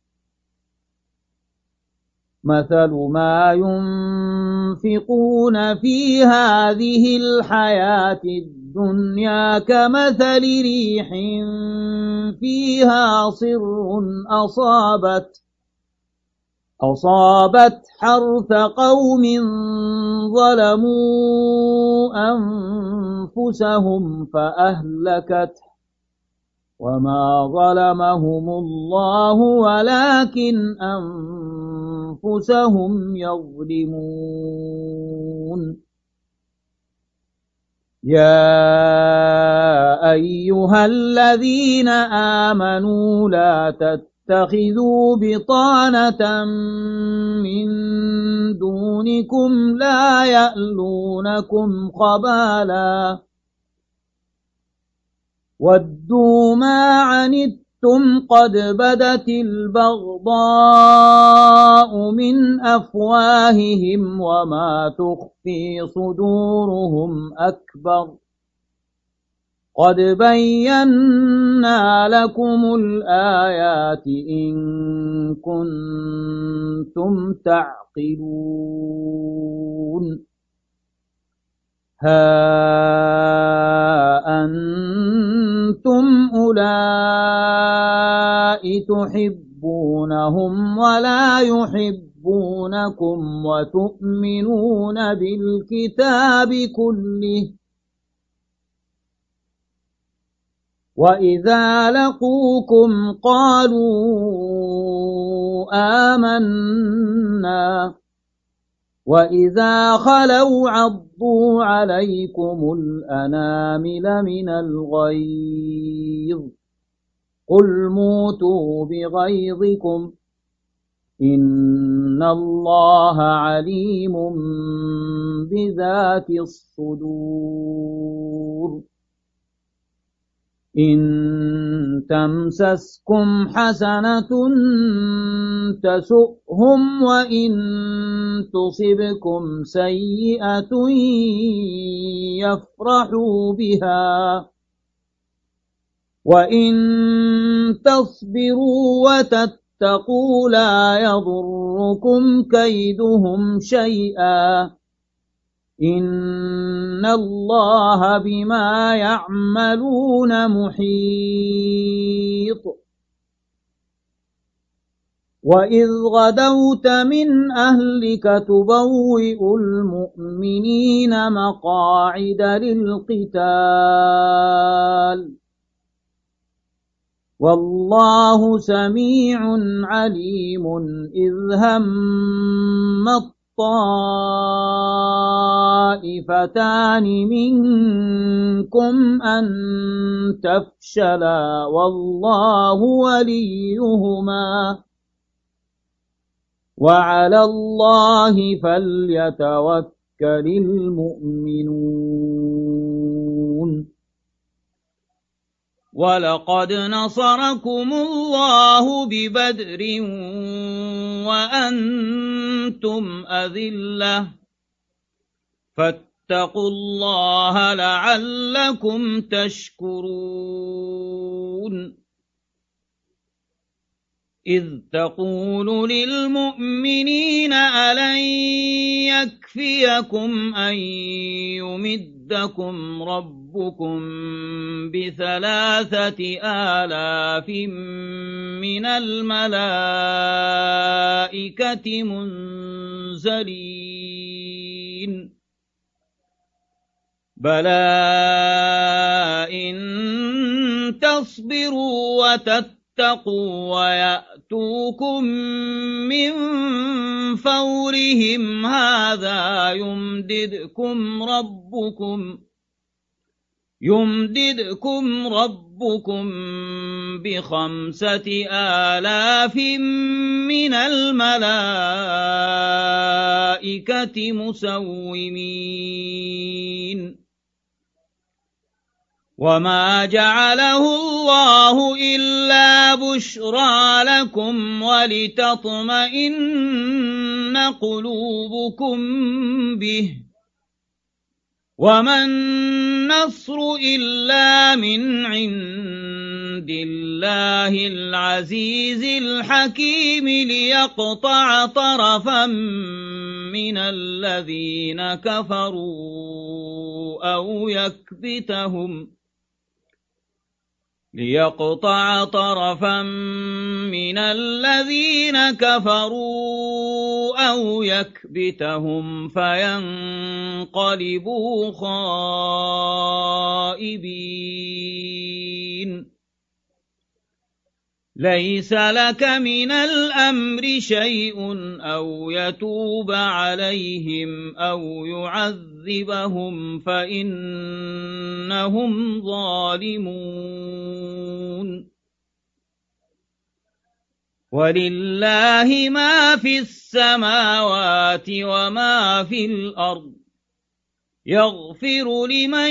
مثل ما ينفقون في هذه الحياة الدنيا كمثل ريح فيها صر أصابت أصابت حرث قوم ظلموا أنفسهم فأهلكته وما ظلمهم الله ولكن أنفسهم يظلمون يا أيها الذين آمنوا لا تتخذوا بطانة من دونكم لا يألونكم خبالا ودوا ما عنتم قد بدت البغضاء من أفواههم وما تخفي صدورهم أكبر قد بينا لكم الآيات إن كنتم تعقلون ها تحبونهم ولا يحبونكم وتؤمنون بالكتاب كله وإذا لقوكم قالوا آمنا وإذا خلوا عضوا عليكم الأنامل من الغيظ قل موتوا بغيظكم إن الله عليم بذات الصدور إن تمسسكم حسنة تسؤهم وإن تصبكم سيئة يفرحوا بها وإن تصبروا وتتقوا لا يضركم كيدهم شيئا إن الله بما يعملون محيط وإذ غدوت من أهلك تبوئ المؤمنين مقاعد للقتال والله سميع عليم إذ هم طائفتان منكم أن تفشلا والله وليهما وعلى الله فليتوكل المؤمنون ولقد نصركم الله ببدر وأنتم أذلة فاتقوا الله لعلكم تشكرون إذ تقول للمؤمنين ألن يكفيكم أن يمدكم ربكم بثلاثة آلاف من الملائكة منزلين بلى إن تصبروا وتتقوا ويأتوكم من فورهم هذا يمددكم ربكم يمددكم ربكم بخمسة آلاف من الملائكة مسومين وما جعله الله إلا بشرى لكم ولتطمئن قلوبكم به وما النصر إلا من عند الله العزيز الحكيم ليقطع طرفا من الذين كفروا أو يكبتهم ليقطع طرفا من الذين كفروا أو يكبتهم فينقلبوا خائبين ليس لك من الأمر شيء أو يتوب عليهم أو يعذبهم فإنهم ظالمون ولله ما في السماوات وما في الأرض يغفر لمن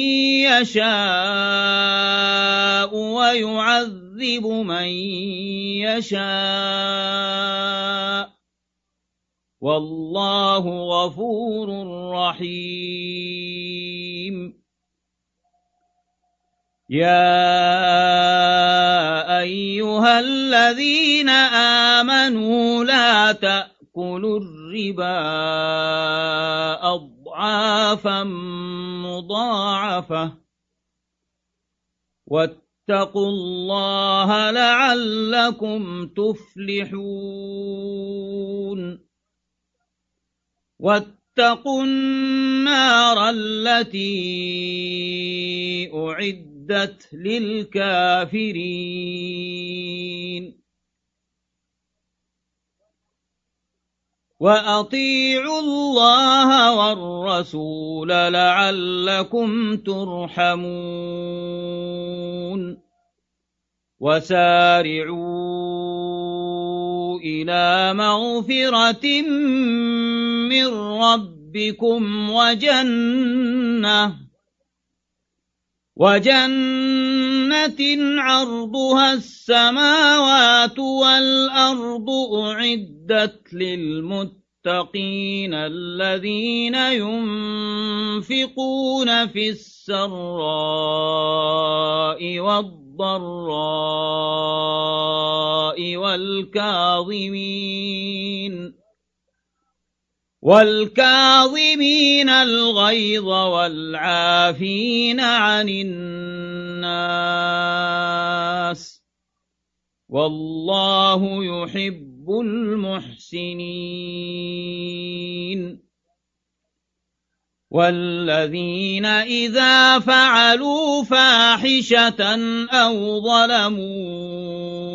يشاء ويعذب من يشاء والله غفور رحيم يا أيها الذين آمنوا لا تأكلوا الربا أضعافا مضاعفة واتقوا الله لعلكم تفلحون واتقوا النار التي أعدت للكافرين وأطيعوا الله والرسول لعلكم ترحمون وسارعوا إلى مغفرة من ربكم وجنة وجنة عرضها السماوات والأرض أعدت للمتقين الذين ينفقون في السراء والضراء والكاظمين والكاظمين الغيظ والعافين عن الناس والله يحب المحسنين والذين إذا فعلوا فاحشة أو ظلموا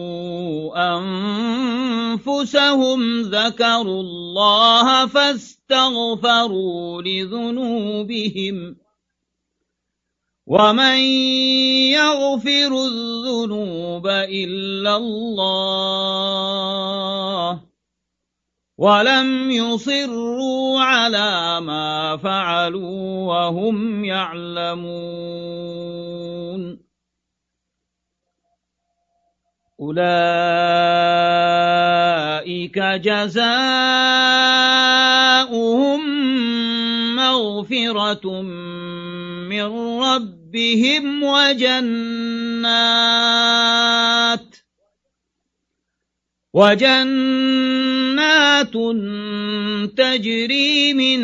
أنفسهم ذكروا الله فاستغفروا لذنوبهم ومن يغفر الذنوب إلا الله ولم يصروا على ما فعلوا وهم يعلمون أولئك جزاؤهم مغفرة من ربهم وجنات وجنات تجري من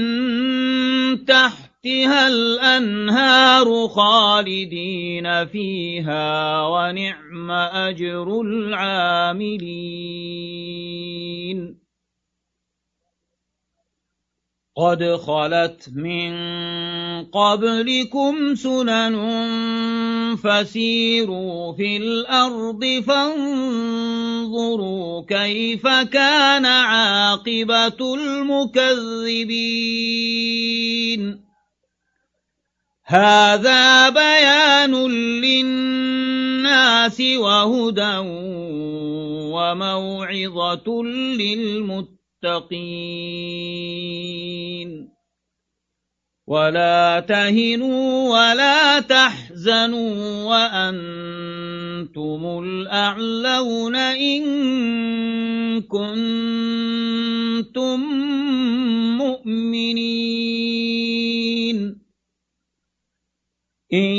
تحتها الأنهار خالدين فيها ونعم أجر العاملين قد خلت من قبلكم سنن فسيروا في الأرض فانظروا كيف كان عاقبة المكذبين هذا بيان للناس وهدى وموعظة للمتقين ولا تهنوا ولا تحزنوا وأنتم الأعلون إن كنتم مؤمنين إن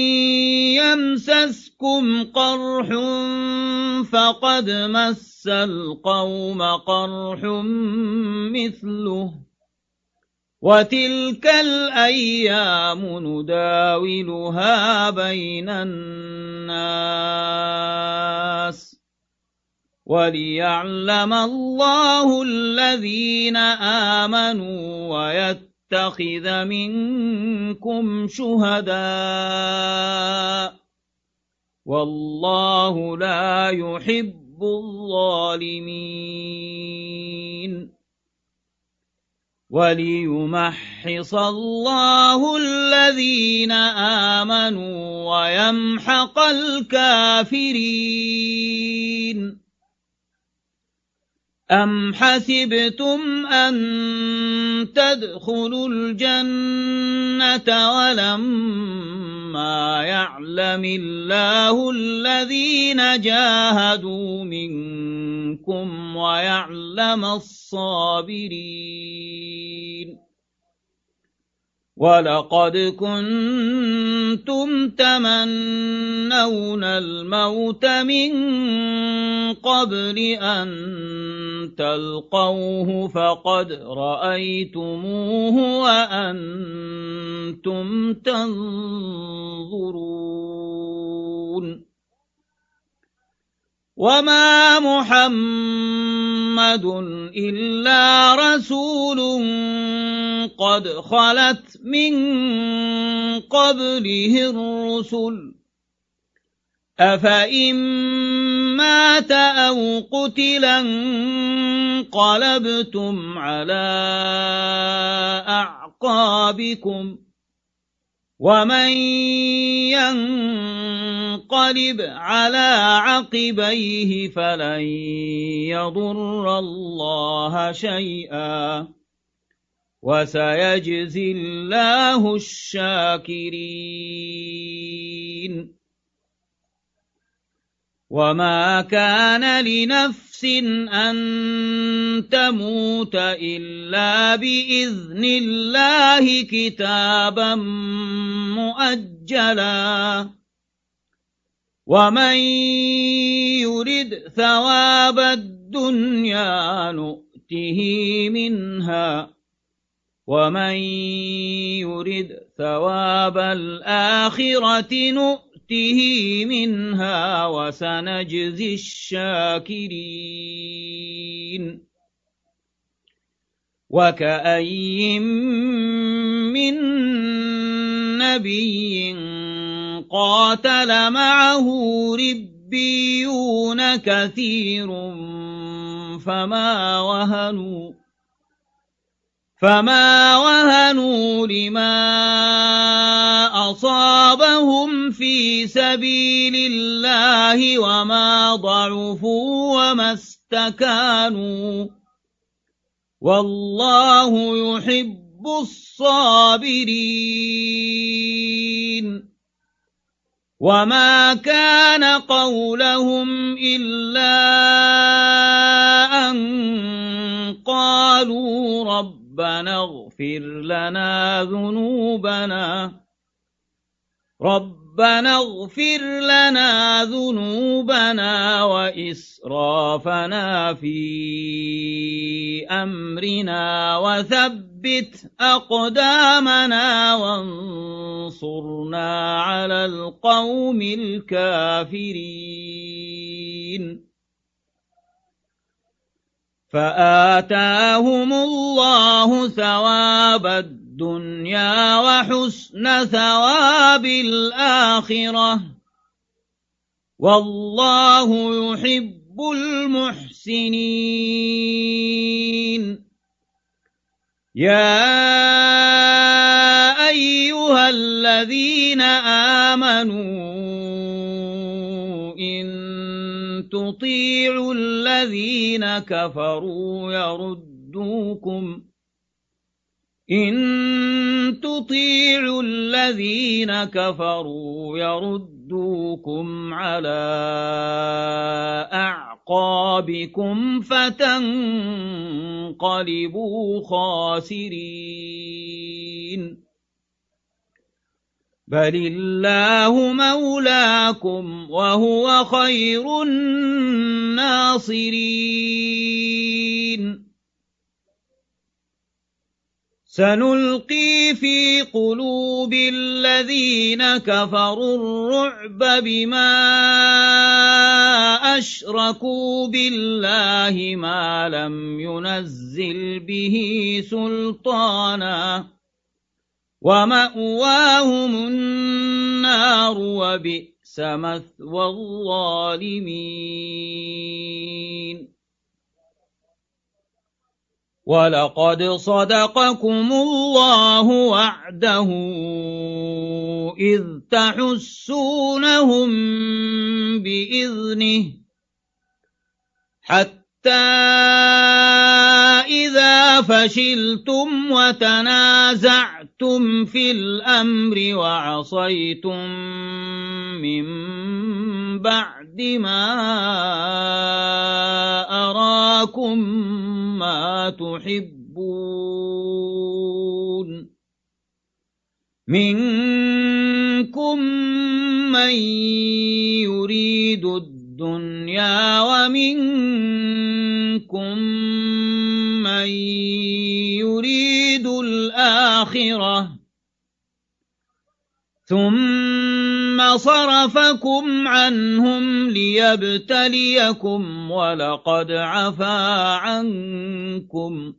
يمسسكم قرح فقد مس القوم قرح مثله وتلك الأيام نداولها بين الناس وليعلم الله الذين آمنوا ويتخذ منكم شهداء والله لا يحب الظالمين وليمحص الله الذين آمنوا ويمحق الكافرين أم حسبتم أن تدخلوا الجنة ولما يعلم الله الذين جاهدوا منكم ويعلم الصابرين ولقد كنتم تمنون الموت من قبل أن تلقوه فقد رأيتموه وأنتم تنظرون وما محمد إلا رسول قد خلت من قبله الرسل أفإن مات أو قتلا انقلبتم على أعقابكم ومن ينقلب على عقبيه فلن يضر الله شيئا وسيجزي الله الشاكرين وما كان لنفس أن تموت إلا بإذن الله كتابا مؤجلا ومن يرد ثواب الدنيا نؤته منها ومن يرد ثواب الآخرة نؤته منها وسنجزي الشاكرين وكأي من نبي قاتل معه ربيون كثير فما وهنوا فما وهنوا لما أصابهم في سبيل الله وما ضعفوا وما استكانوا والله يحب الصابرين وما كان قولهم إلا أن قالوا رب ربنا اغفر لنا ذنوبنا ربنا اغفر لنا ذنوبنا وإسرافنا في أمرنا وثبت أقدامنا وانصرنا على القوم الكافرين فآتاهم الله ثواب الدنيا وحسن ثواب الآخرة والله يحب المحسنين يا أيها الذين آمنوا إن تطيعوا الذين كفروا يردوكم إن تطيعوا الذين كفروا يردوكم على أعقابكم فتنقلبوا خاسرين بل الله مولاكم وهو خير الناصرين سنلقي في قلوب الذين كفروا الرعب بما أشركوا بالله ما لم ينزل به سلطانا ومأواهم النار وبئس مثوى الظالمين ولقد صدقكم الله وعده إذ تحسونهم بإذنه حتى إذا فشلتم وتنازعتم في الأمر وعصيتم من بعد ما أراكم ما تحبون منكم من يريد الدنيا ومنكم من يريد الآخرة ثم ثم صرفكم عنهم ليبتليكم ولقد عفا عنكم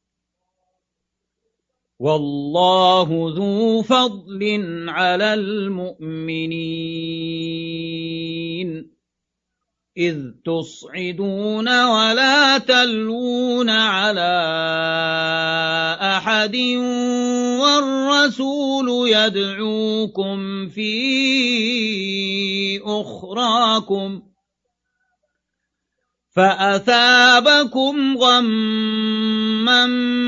والله ذو فضل على المؤمنين إذ تصعدون ولا تلوون على أحد والرسول يدعوكم في أخراكم فأثابكم غما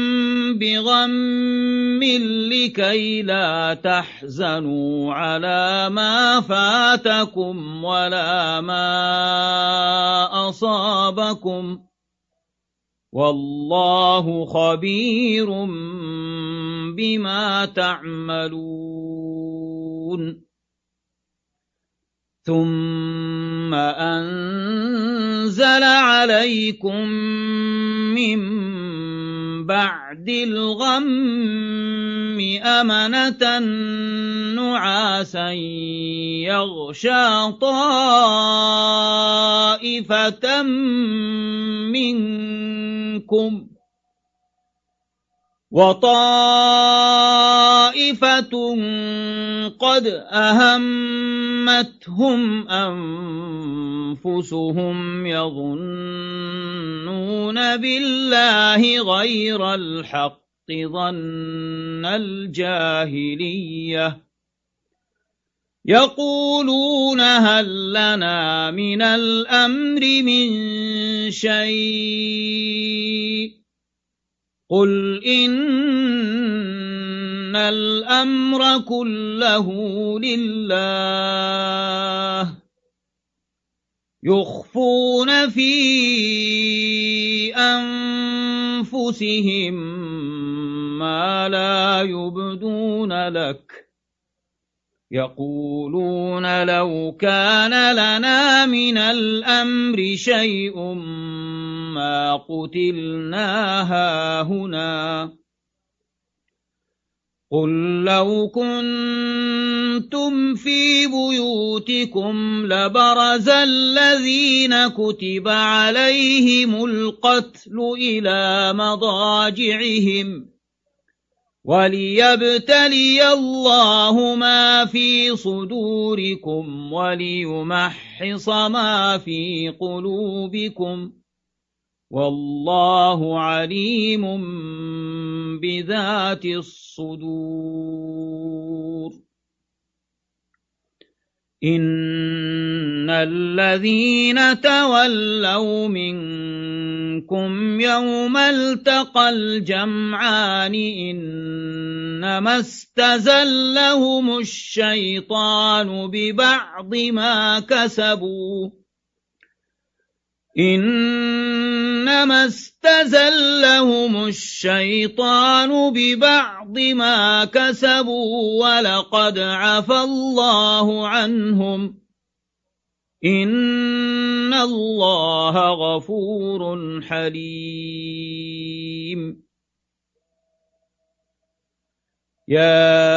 بغم لكي لا تحزنوا على ما فاتكم ولا ما أصابكم والله خبير بما تعملون ثم أنزل عليكم من بعد الغم أمنة نعاسا يغشى طائفة منكم وطائفة قد أهمتهم أنفسهم يظنون بالله غير الحق ظن الجاهلية يقولون هل لنا من الأمر من شيء قل إن الأمر كله لله يخفون في أنفسهم ما لا يبدون لك يقولون لو كان لنا من الأمر شيء ما قتلنا هاهنا قل لو كنتم في بيوتكم لبرز الذين كتب عليهم القتل إلى مضاجعهم وليبتلي الله ما في صدوركم وليمحص ما في قلوبكم والله عليم بذات الصدور إن الذين تولوا منكم يوم التقى الجمعان إنما استزلهم الشيطان ببعض ما كسبوا إنما استزلهم الشيطان ببعض ما كسبوا ولقد عفى الله عنهم إن الله غفور حليم يا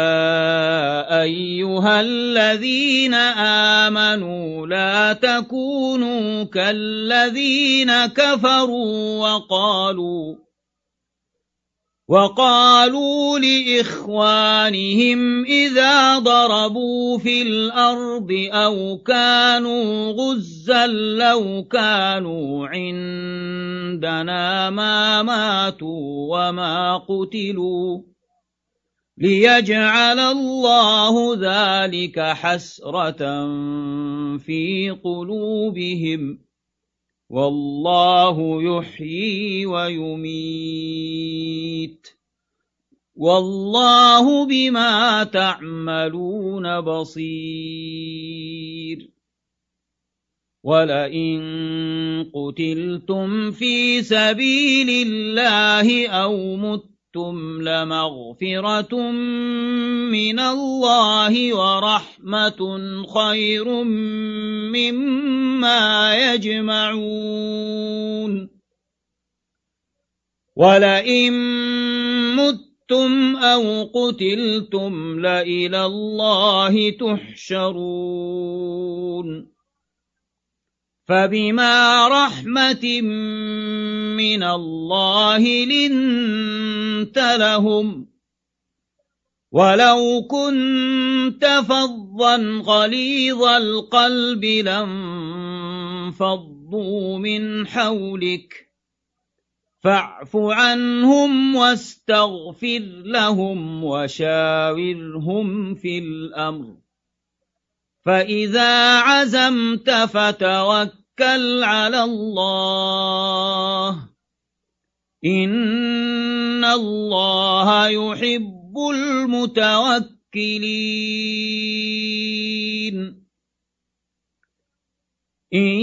أيها الذين آمنوا لا تكونوا كالذين كفروا وقالوا وقالوا لإخوانهم إذا ضربوا في الأرض أو كانوا غزا لو كانوا عندنا ما ماتوا وما قتلوا ليجعل الله ذلك حسرة في قلوبهم والله يحيي ويميت والله بما تعملون بصير ولئن قتلتم في سبيل الله أو متم لمغفرة من الله ورحمة خير مما يجمعون ولئن متم متم أو قتلتم لإلى الله تحشرون فبما رحمة من الله لنت لهم ولو كنت فظا غليظ القلب لانفضوا من حولك فاعف عنهم واستغفر لهم وشاورهم في الأمر فإذا عزمت فتوكل على الله إن الله يحب المتوكلين إن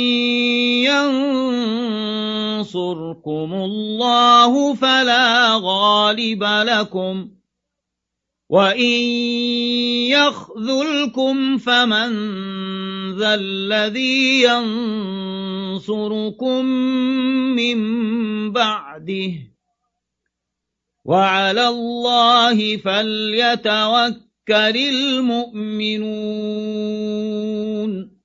ينصركم الله فلا غالب لكم وإن يخذلكم فمن ذا الذي ينصركم من بعده وعلى الله فليتوكل المؤمنون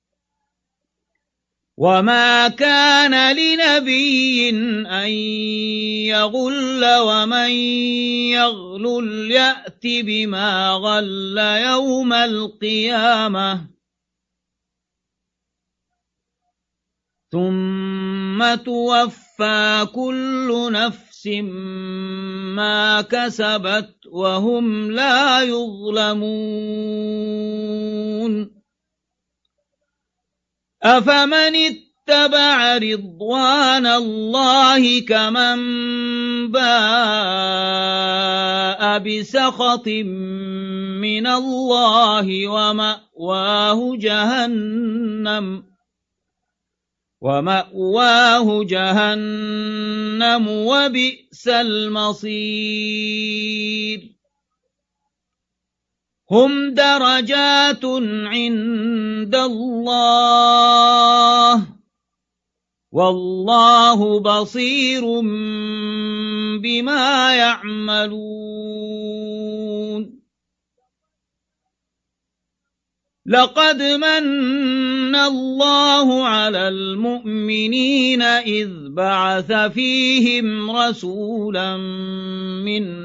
وما كان لنبي أن يغل ومن يغلل يأت بما غل يوم القيامة ثم توفى كل نفس ما كسبت وهم لا يظلمون أفمن اتبع رضوان الله كمن باء بسخط من الله ومأواه جهنم ومأواه جهنم وبئس المصير هم درجات عند الله والله بصير بما يعملون لقد من الله على المؤمنين إذ بعث فيهم رسولا من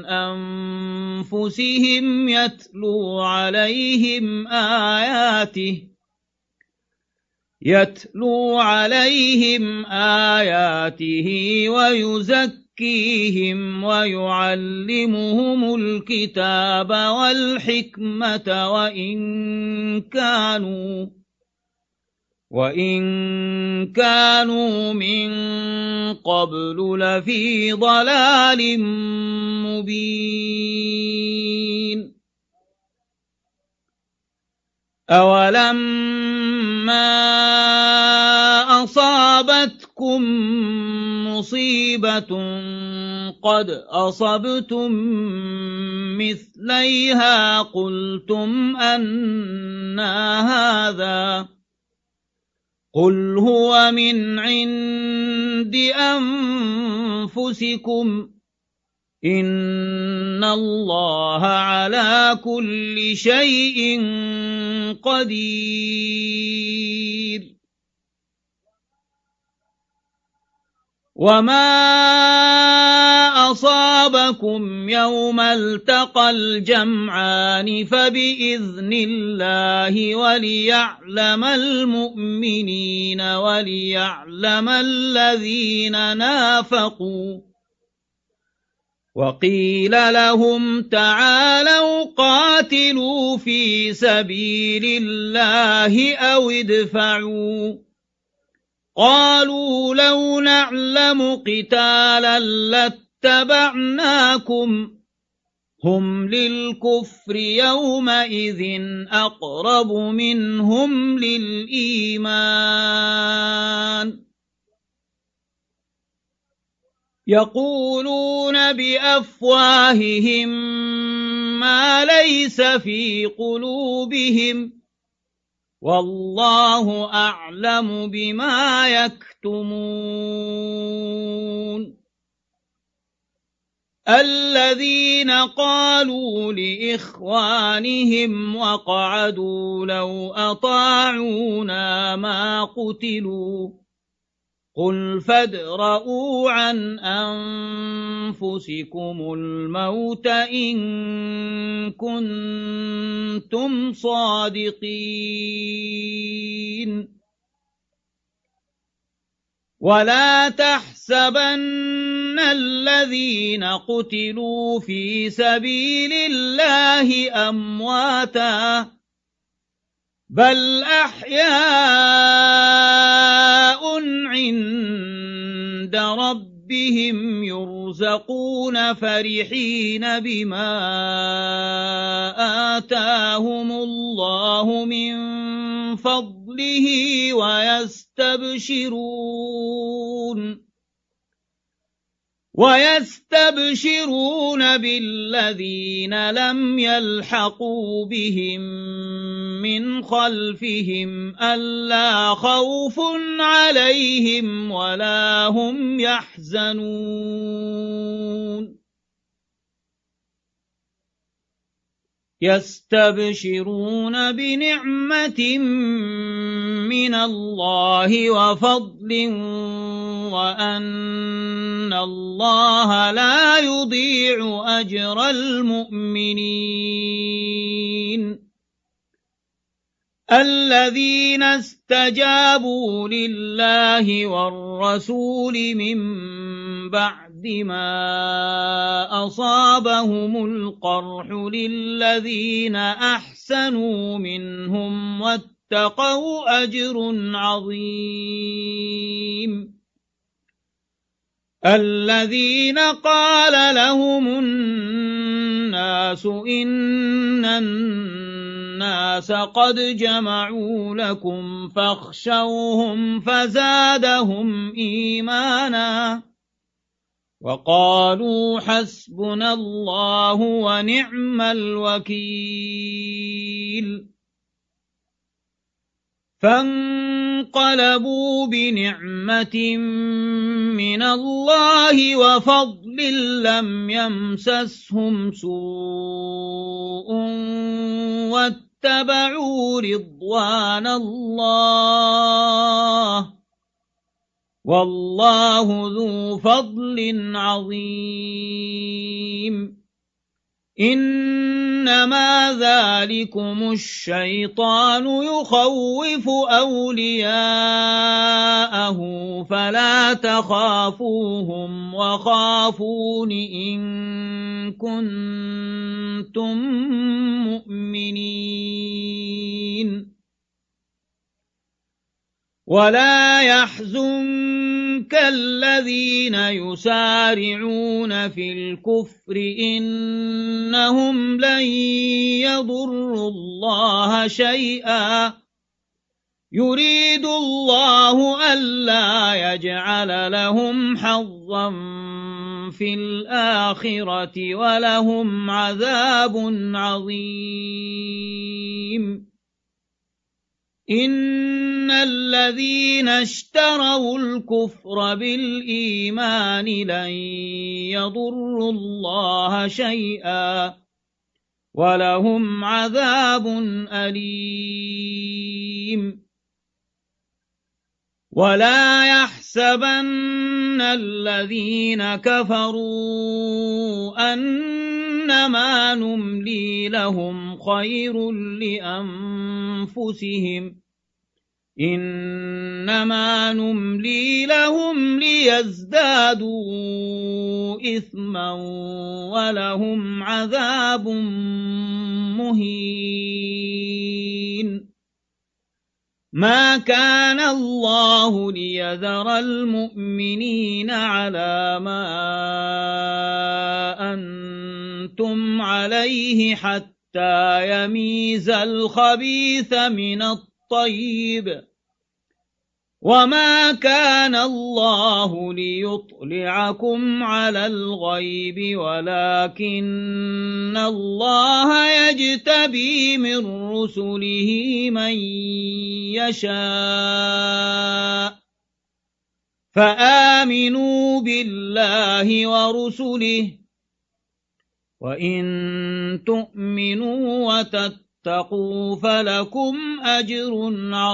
أنفسهم يتلو عليهم آياته يتلو عليهم آياته ويزكيهم ويعلمهم الكتاب والحكمة وإن كانوا وإن كانوا من قبل لفي ضلال مبين أولما أصابتكم مصيبة قد أصبتم مثليها قلتم أنى هذا قل هو من عند أنفسكم إن الله على كل شيء قدير وما أصابكم يوم التقى الجمعان فبإذن الله وليعلم المؤمنين وليعلم الذين نافقوا وقيل لهم تعالوا قاتلوا في سبيل الله أو ادفعوا قالوا لو نعلم قتالا لاتبعناكم هم للكفر يومئذ أقرب منهم للإيمان يقولون بأفواههم ما ليس في قلوبهم والله أعلم بما يكتمون الذين قالوا لإخوانهم وقعدوا لو أطاعونا ما قتلوا قل فادرءوا عن أنفسكم الموت إن كنتم صادقين ولا تحسبن الذين قتلوا في سبيل الله أمواتا بل أحياء عند ربهم يرزقون فرحين بما آتاهم الله من فضله ويستبشرون ويستبشرون بالذين لم يلحقوا بهم من خلفهم ألا خوف عليهم ولا هم يحزنون يستبشرون بنعمة من الله وفضل وأن الله لا يضيع أجر المؤمنين الذين استجابوا لله والرسول من بعد ما أصابهم القرح للذين أحسنوا منهم واتقوا أجر عظيم الذين قال لهم الناس إن الناس قد جمعوا لكم فاخشوهم فزادهم إيمانا وقالوا حسبنا الله ونعم الوكيل فانقلبوا بنعمة من الله وفضل لم يمسسهم سوء واتبعوا رضوان الله والله ذو فضل عظيم إنما ذلكم الشيطان يخوف أولياءه فلا تخافوهم وخافون إن كنتم مؤمنين ولا يحزنك الذين يسارعون في الكفر إنهم لن يضروا الله شيئا يريد الله ألا يجعل لهم حظا في الآخرة ولهم عذاب عظيم إن الذين اشتروا الكفر بالإيمان لن يضروا الله شيئا ولهم عذاب أليم ولا يحسبن الذين كفروا أنما نملي لهم خير لأنفسهم إنما نملي لهم ليزدادوا إثما ولهم عذاب مهين ما كان الله ليذر المؤمنين على ما أنتم عليه حتى يميز الخبيث من الطيب وما كان الله ليطلعكم على الغيب ولكن الله يجتبي من رسله من يشاء فآمنوا بالله ورسله وإن تؤمنوا وتتقوا فلكم أجر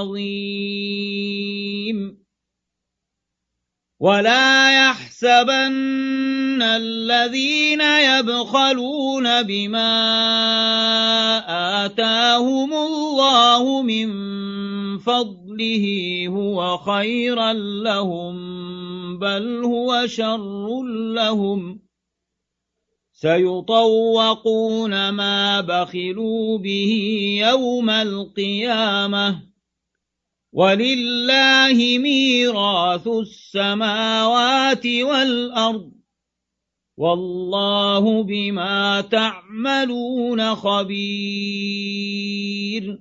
عظيم ولا يحسبن الذين يبخلون بما آتاهم الله من فضله هو خيرا لهم بل هو شر لهم سيطوقون ما بخلوا به يوم القيامة ولله ميراث السماوات والأرض والله بما تعملون خبير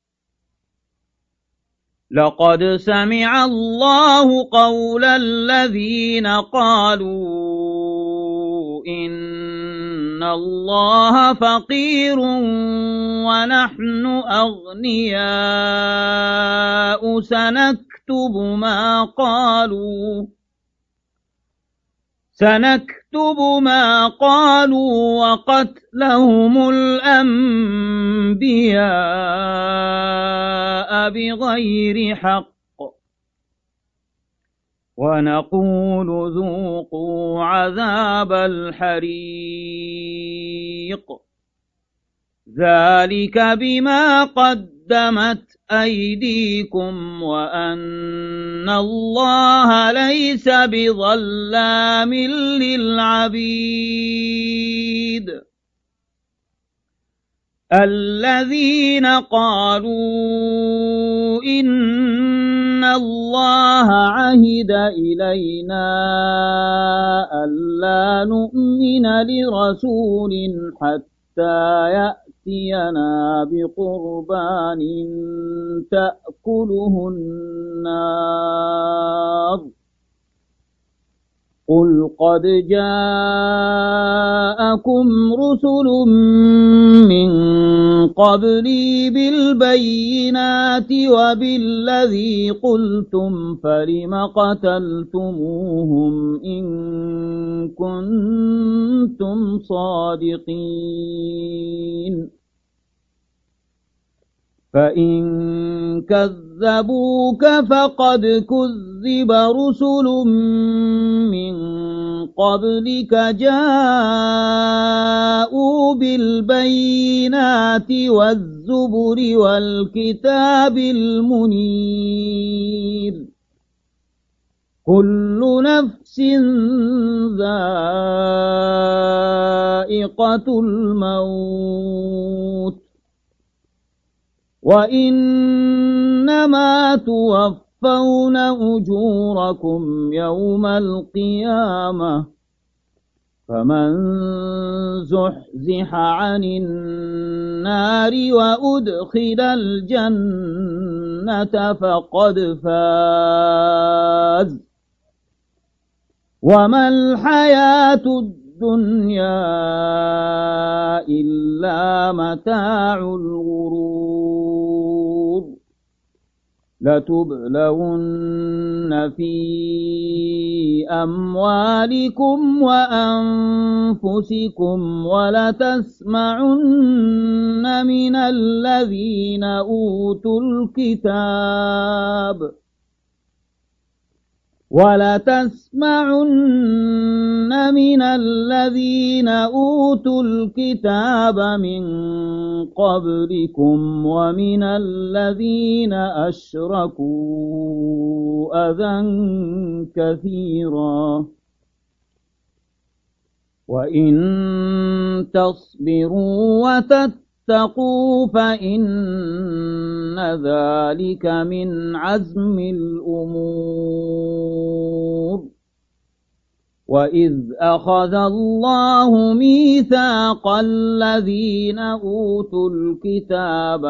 لقد سمع الله قول الذين قالوا إن الله فقير ونحن أغنياء سنكتب ما قالوا سنكتب ما قالوا وقتلهم الأنبياء بغير حق ونقول ذوقوا عذاب الحريق ذلك بما قدمت أيديكم وأن الله ليس بظلام للعبيد الذين قالوا إن الله عهد إلينا ألا نؤمن لرسول حتى يأتينا بقربان تأكله النار قل قد جاءكم رسل من قبلي بالبينات وبالذي قلتم فلم قتلتموهم إن كنتم صادقين فإن كذبوك فقد كذب رسل من قبلك جاءوا بالبينات والزبر والكتاب المنير كل نفس ذائقة الموت وإنما توفون أجوركم يوم القيامة فمن زحزح عن النار وأدخل الجنة فقد فاز وما الحياة الدنيا إلا متاع الغرور لتبلون في أموالكم وأنفسكم ولتسمعن من الذين أوتوا الكتاب ولتسمعن من الذين أوتوا الكتاب من قبلكم ومن الذين أشركوا أذى كثيرا وإن تصبروا وتتقوا فإن ذلك من عزم الأمور وإذ أخذ الله ميثاق الذين أوتوا الكتاب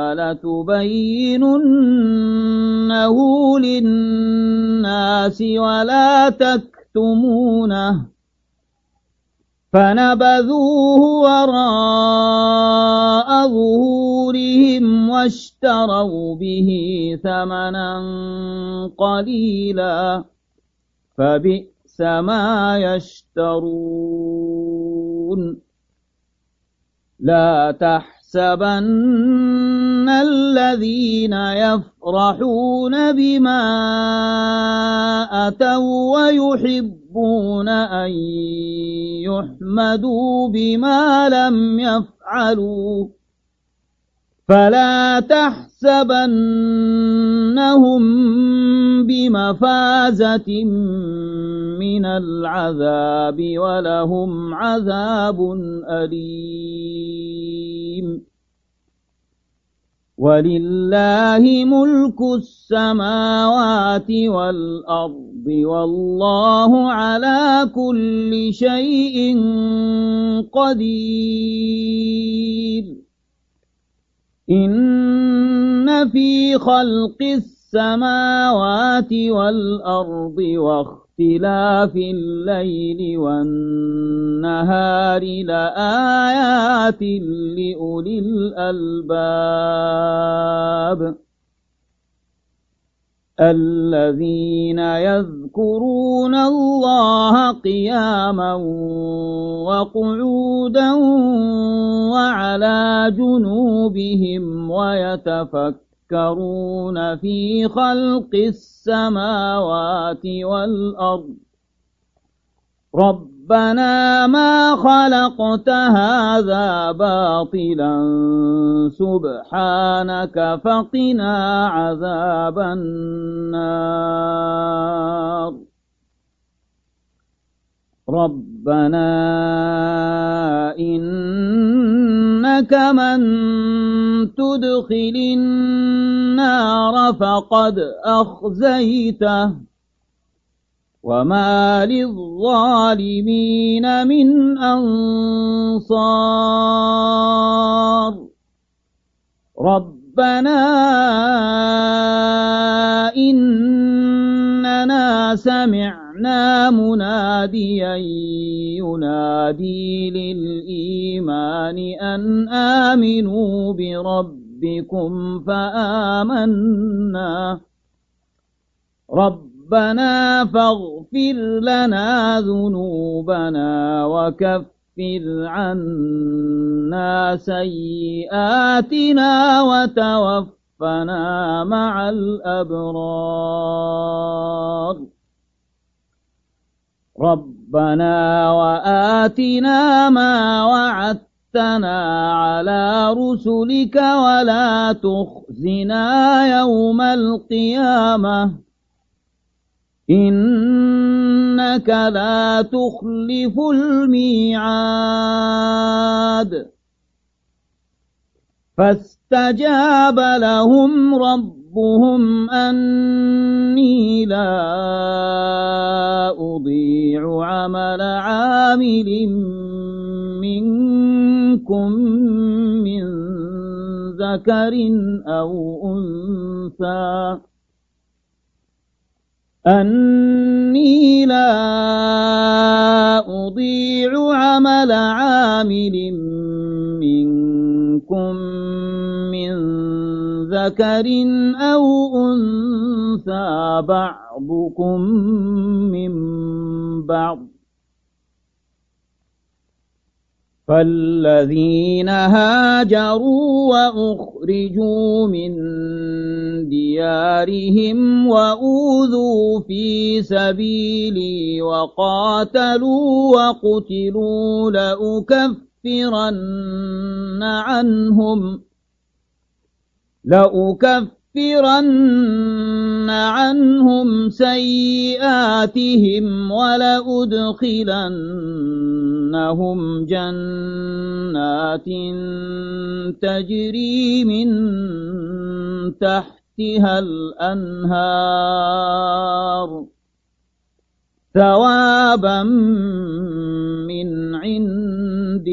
لتبيننه للناس ولا تكتمونه فنبذوه وراء ظهورهم واشتروا به ثمنا قليلا فبئس ما يشترون لا تحسبن الذين يفرحون بما أتوا ويحبون أن يحمدوا بما لم يفعلوا فلا تحسبنهم بمفازة من العذاب ولهم عذاب أليم ولله ملك السماوات والأرض والله على كل شيء قدير إن في خلق السماوات والأرض واختلاف الليل والنهار لآيات لأولي الألباب الذين يذكرون الله قياما وقعودا وعلى جنوبهم ويتفكرون في خلق السماوات والأرض ربنا ما خلقت هذا باطلا سبحانك فقنا عذاب النار ربنا إنك من تدخل النار فقد أخزيته وما للظالمين من أنصار ربنا إننا سمعنا مناديا ينادي للإيمان أن آمنوا بربكم فآمنا ربنا فاغفر لنا ذنوبنا وكفر عنا سيئاتنا وتوفنا مع الأبرار ربنا وآتنا ما وعدتنا على رسلك ولا تخزنا يوم القيامة إنك لا تخلف الميعاد فاستجاب لهم ربهم أني لا أضيع عمل عامل منكم من ذكر أو أنثى أني لا أضيع عمل عامل منكم من ذكر أو أنثى بعضكم من بعض فالذين هاجروا وأخرجوا من ديارهم وأوذوا في سبيلي وقاتلوا وقتلوا لأكفرن عنهم لأكفرن عنهم سيئاتهم ولأدخلنهم جنات تجري من تحتها الأنهار ثوابا من عند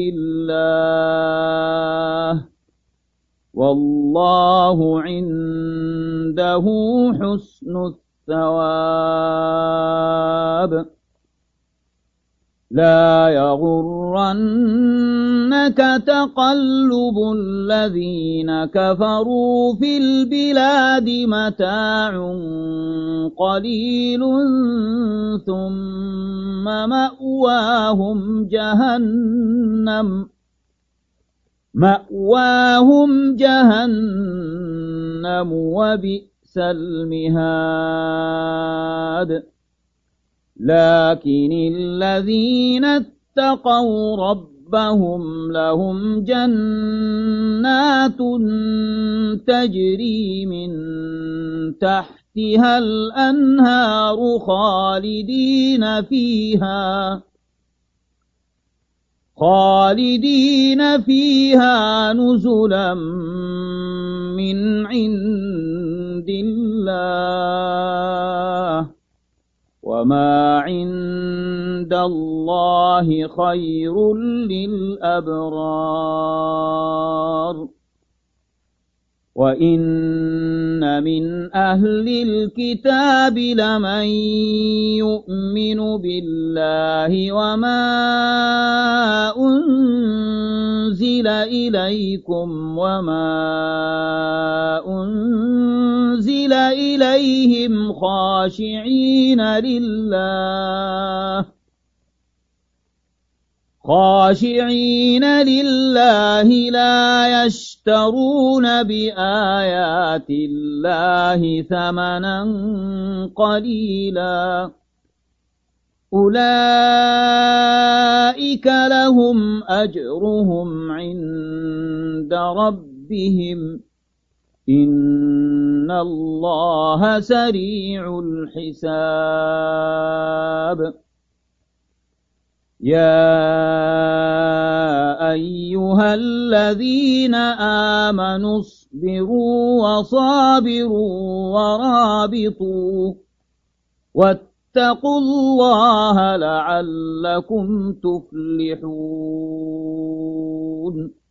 الله والله عنده حسن الثواب لا يغرنك تقلب الذين كفروا في البلاد متاع قليل ثم مأواهم جهنم مأواهم جهنم وبئس المهاد لكن الذين اتقوا ربهم لهم جنات تجري من تحتها الأنهار خالدين فيها خالدين فيها نزلا من عند الله وما عند الله خير للأبرار وإن من أهل الكتاب لمن يؤمن بالله وما أنزل إليكم وما أنزل إليهم خاشعين لله خاشعين لله لا يشترون بآيات الله ثمنا قليلا أولئك لهم أجرهم عند ربهم إن الله سريع الحساب يا أيها الذين آمنوا اصبروا وصابروا ورابطوا واتقوا الله لعلكم تفلحون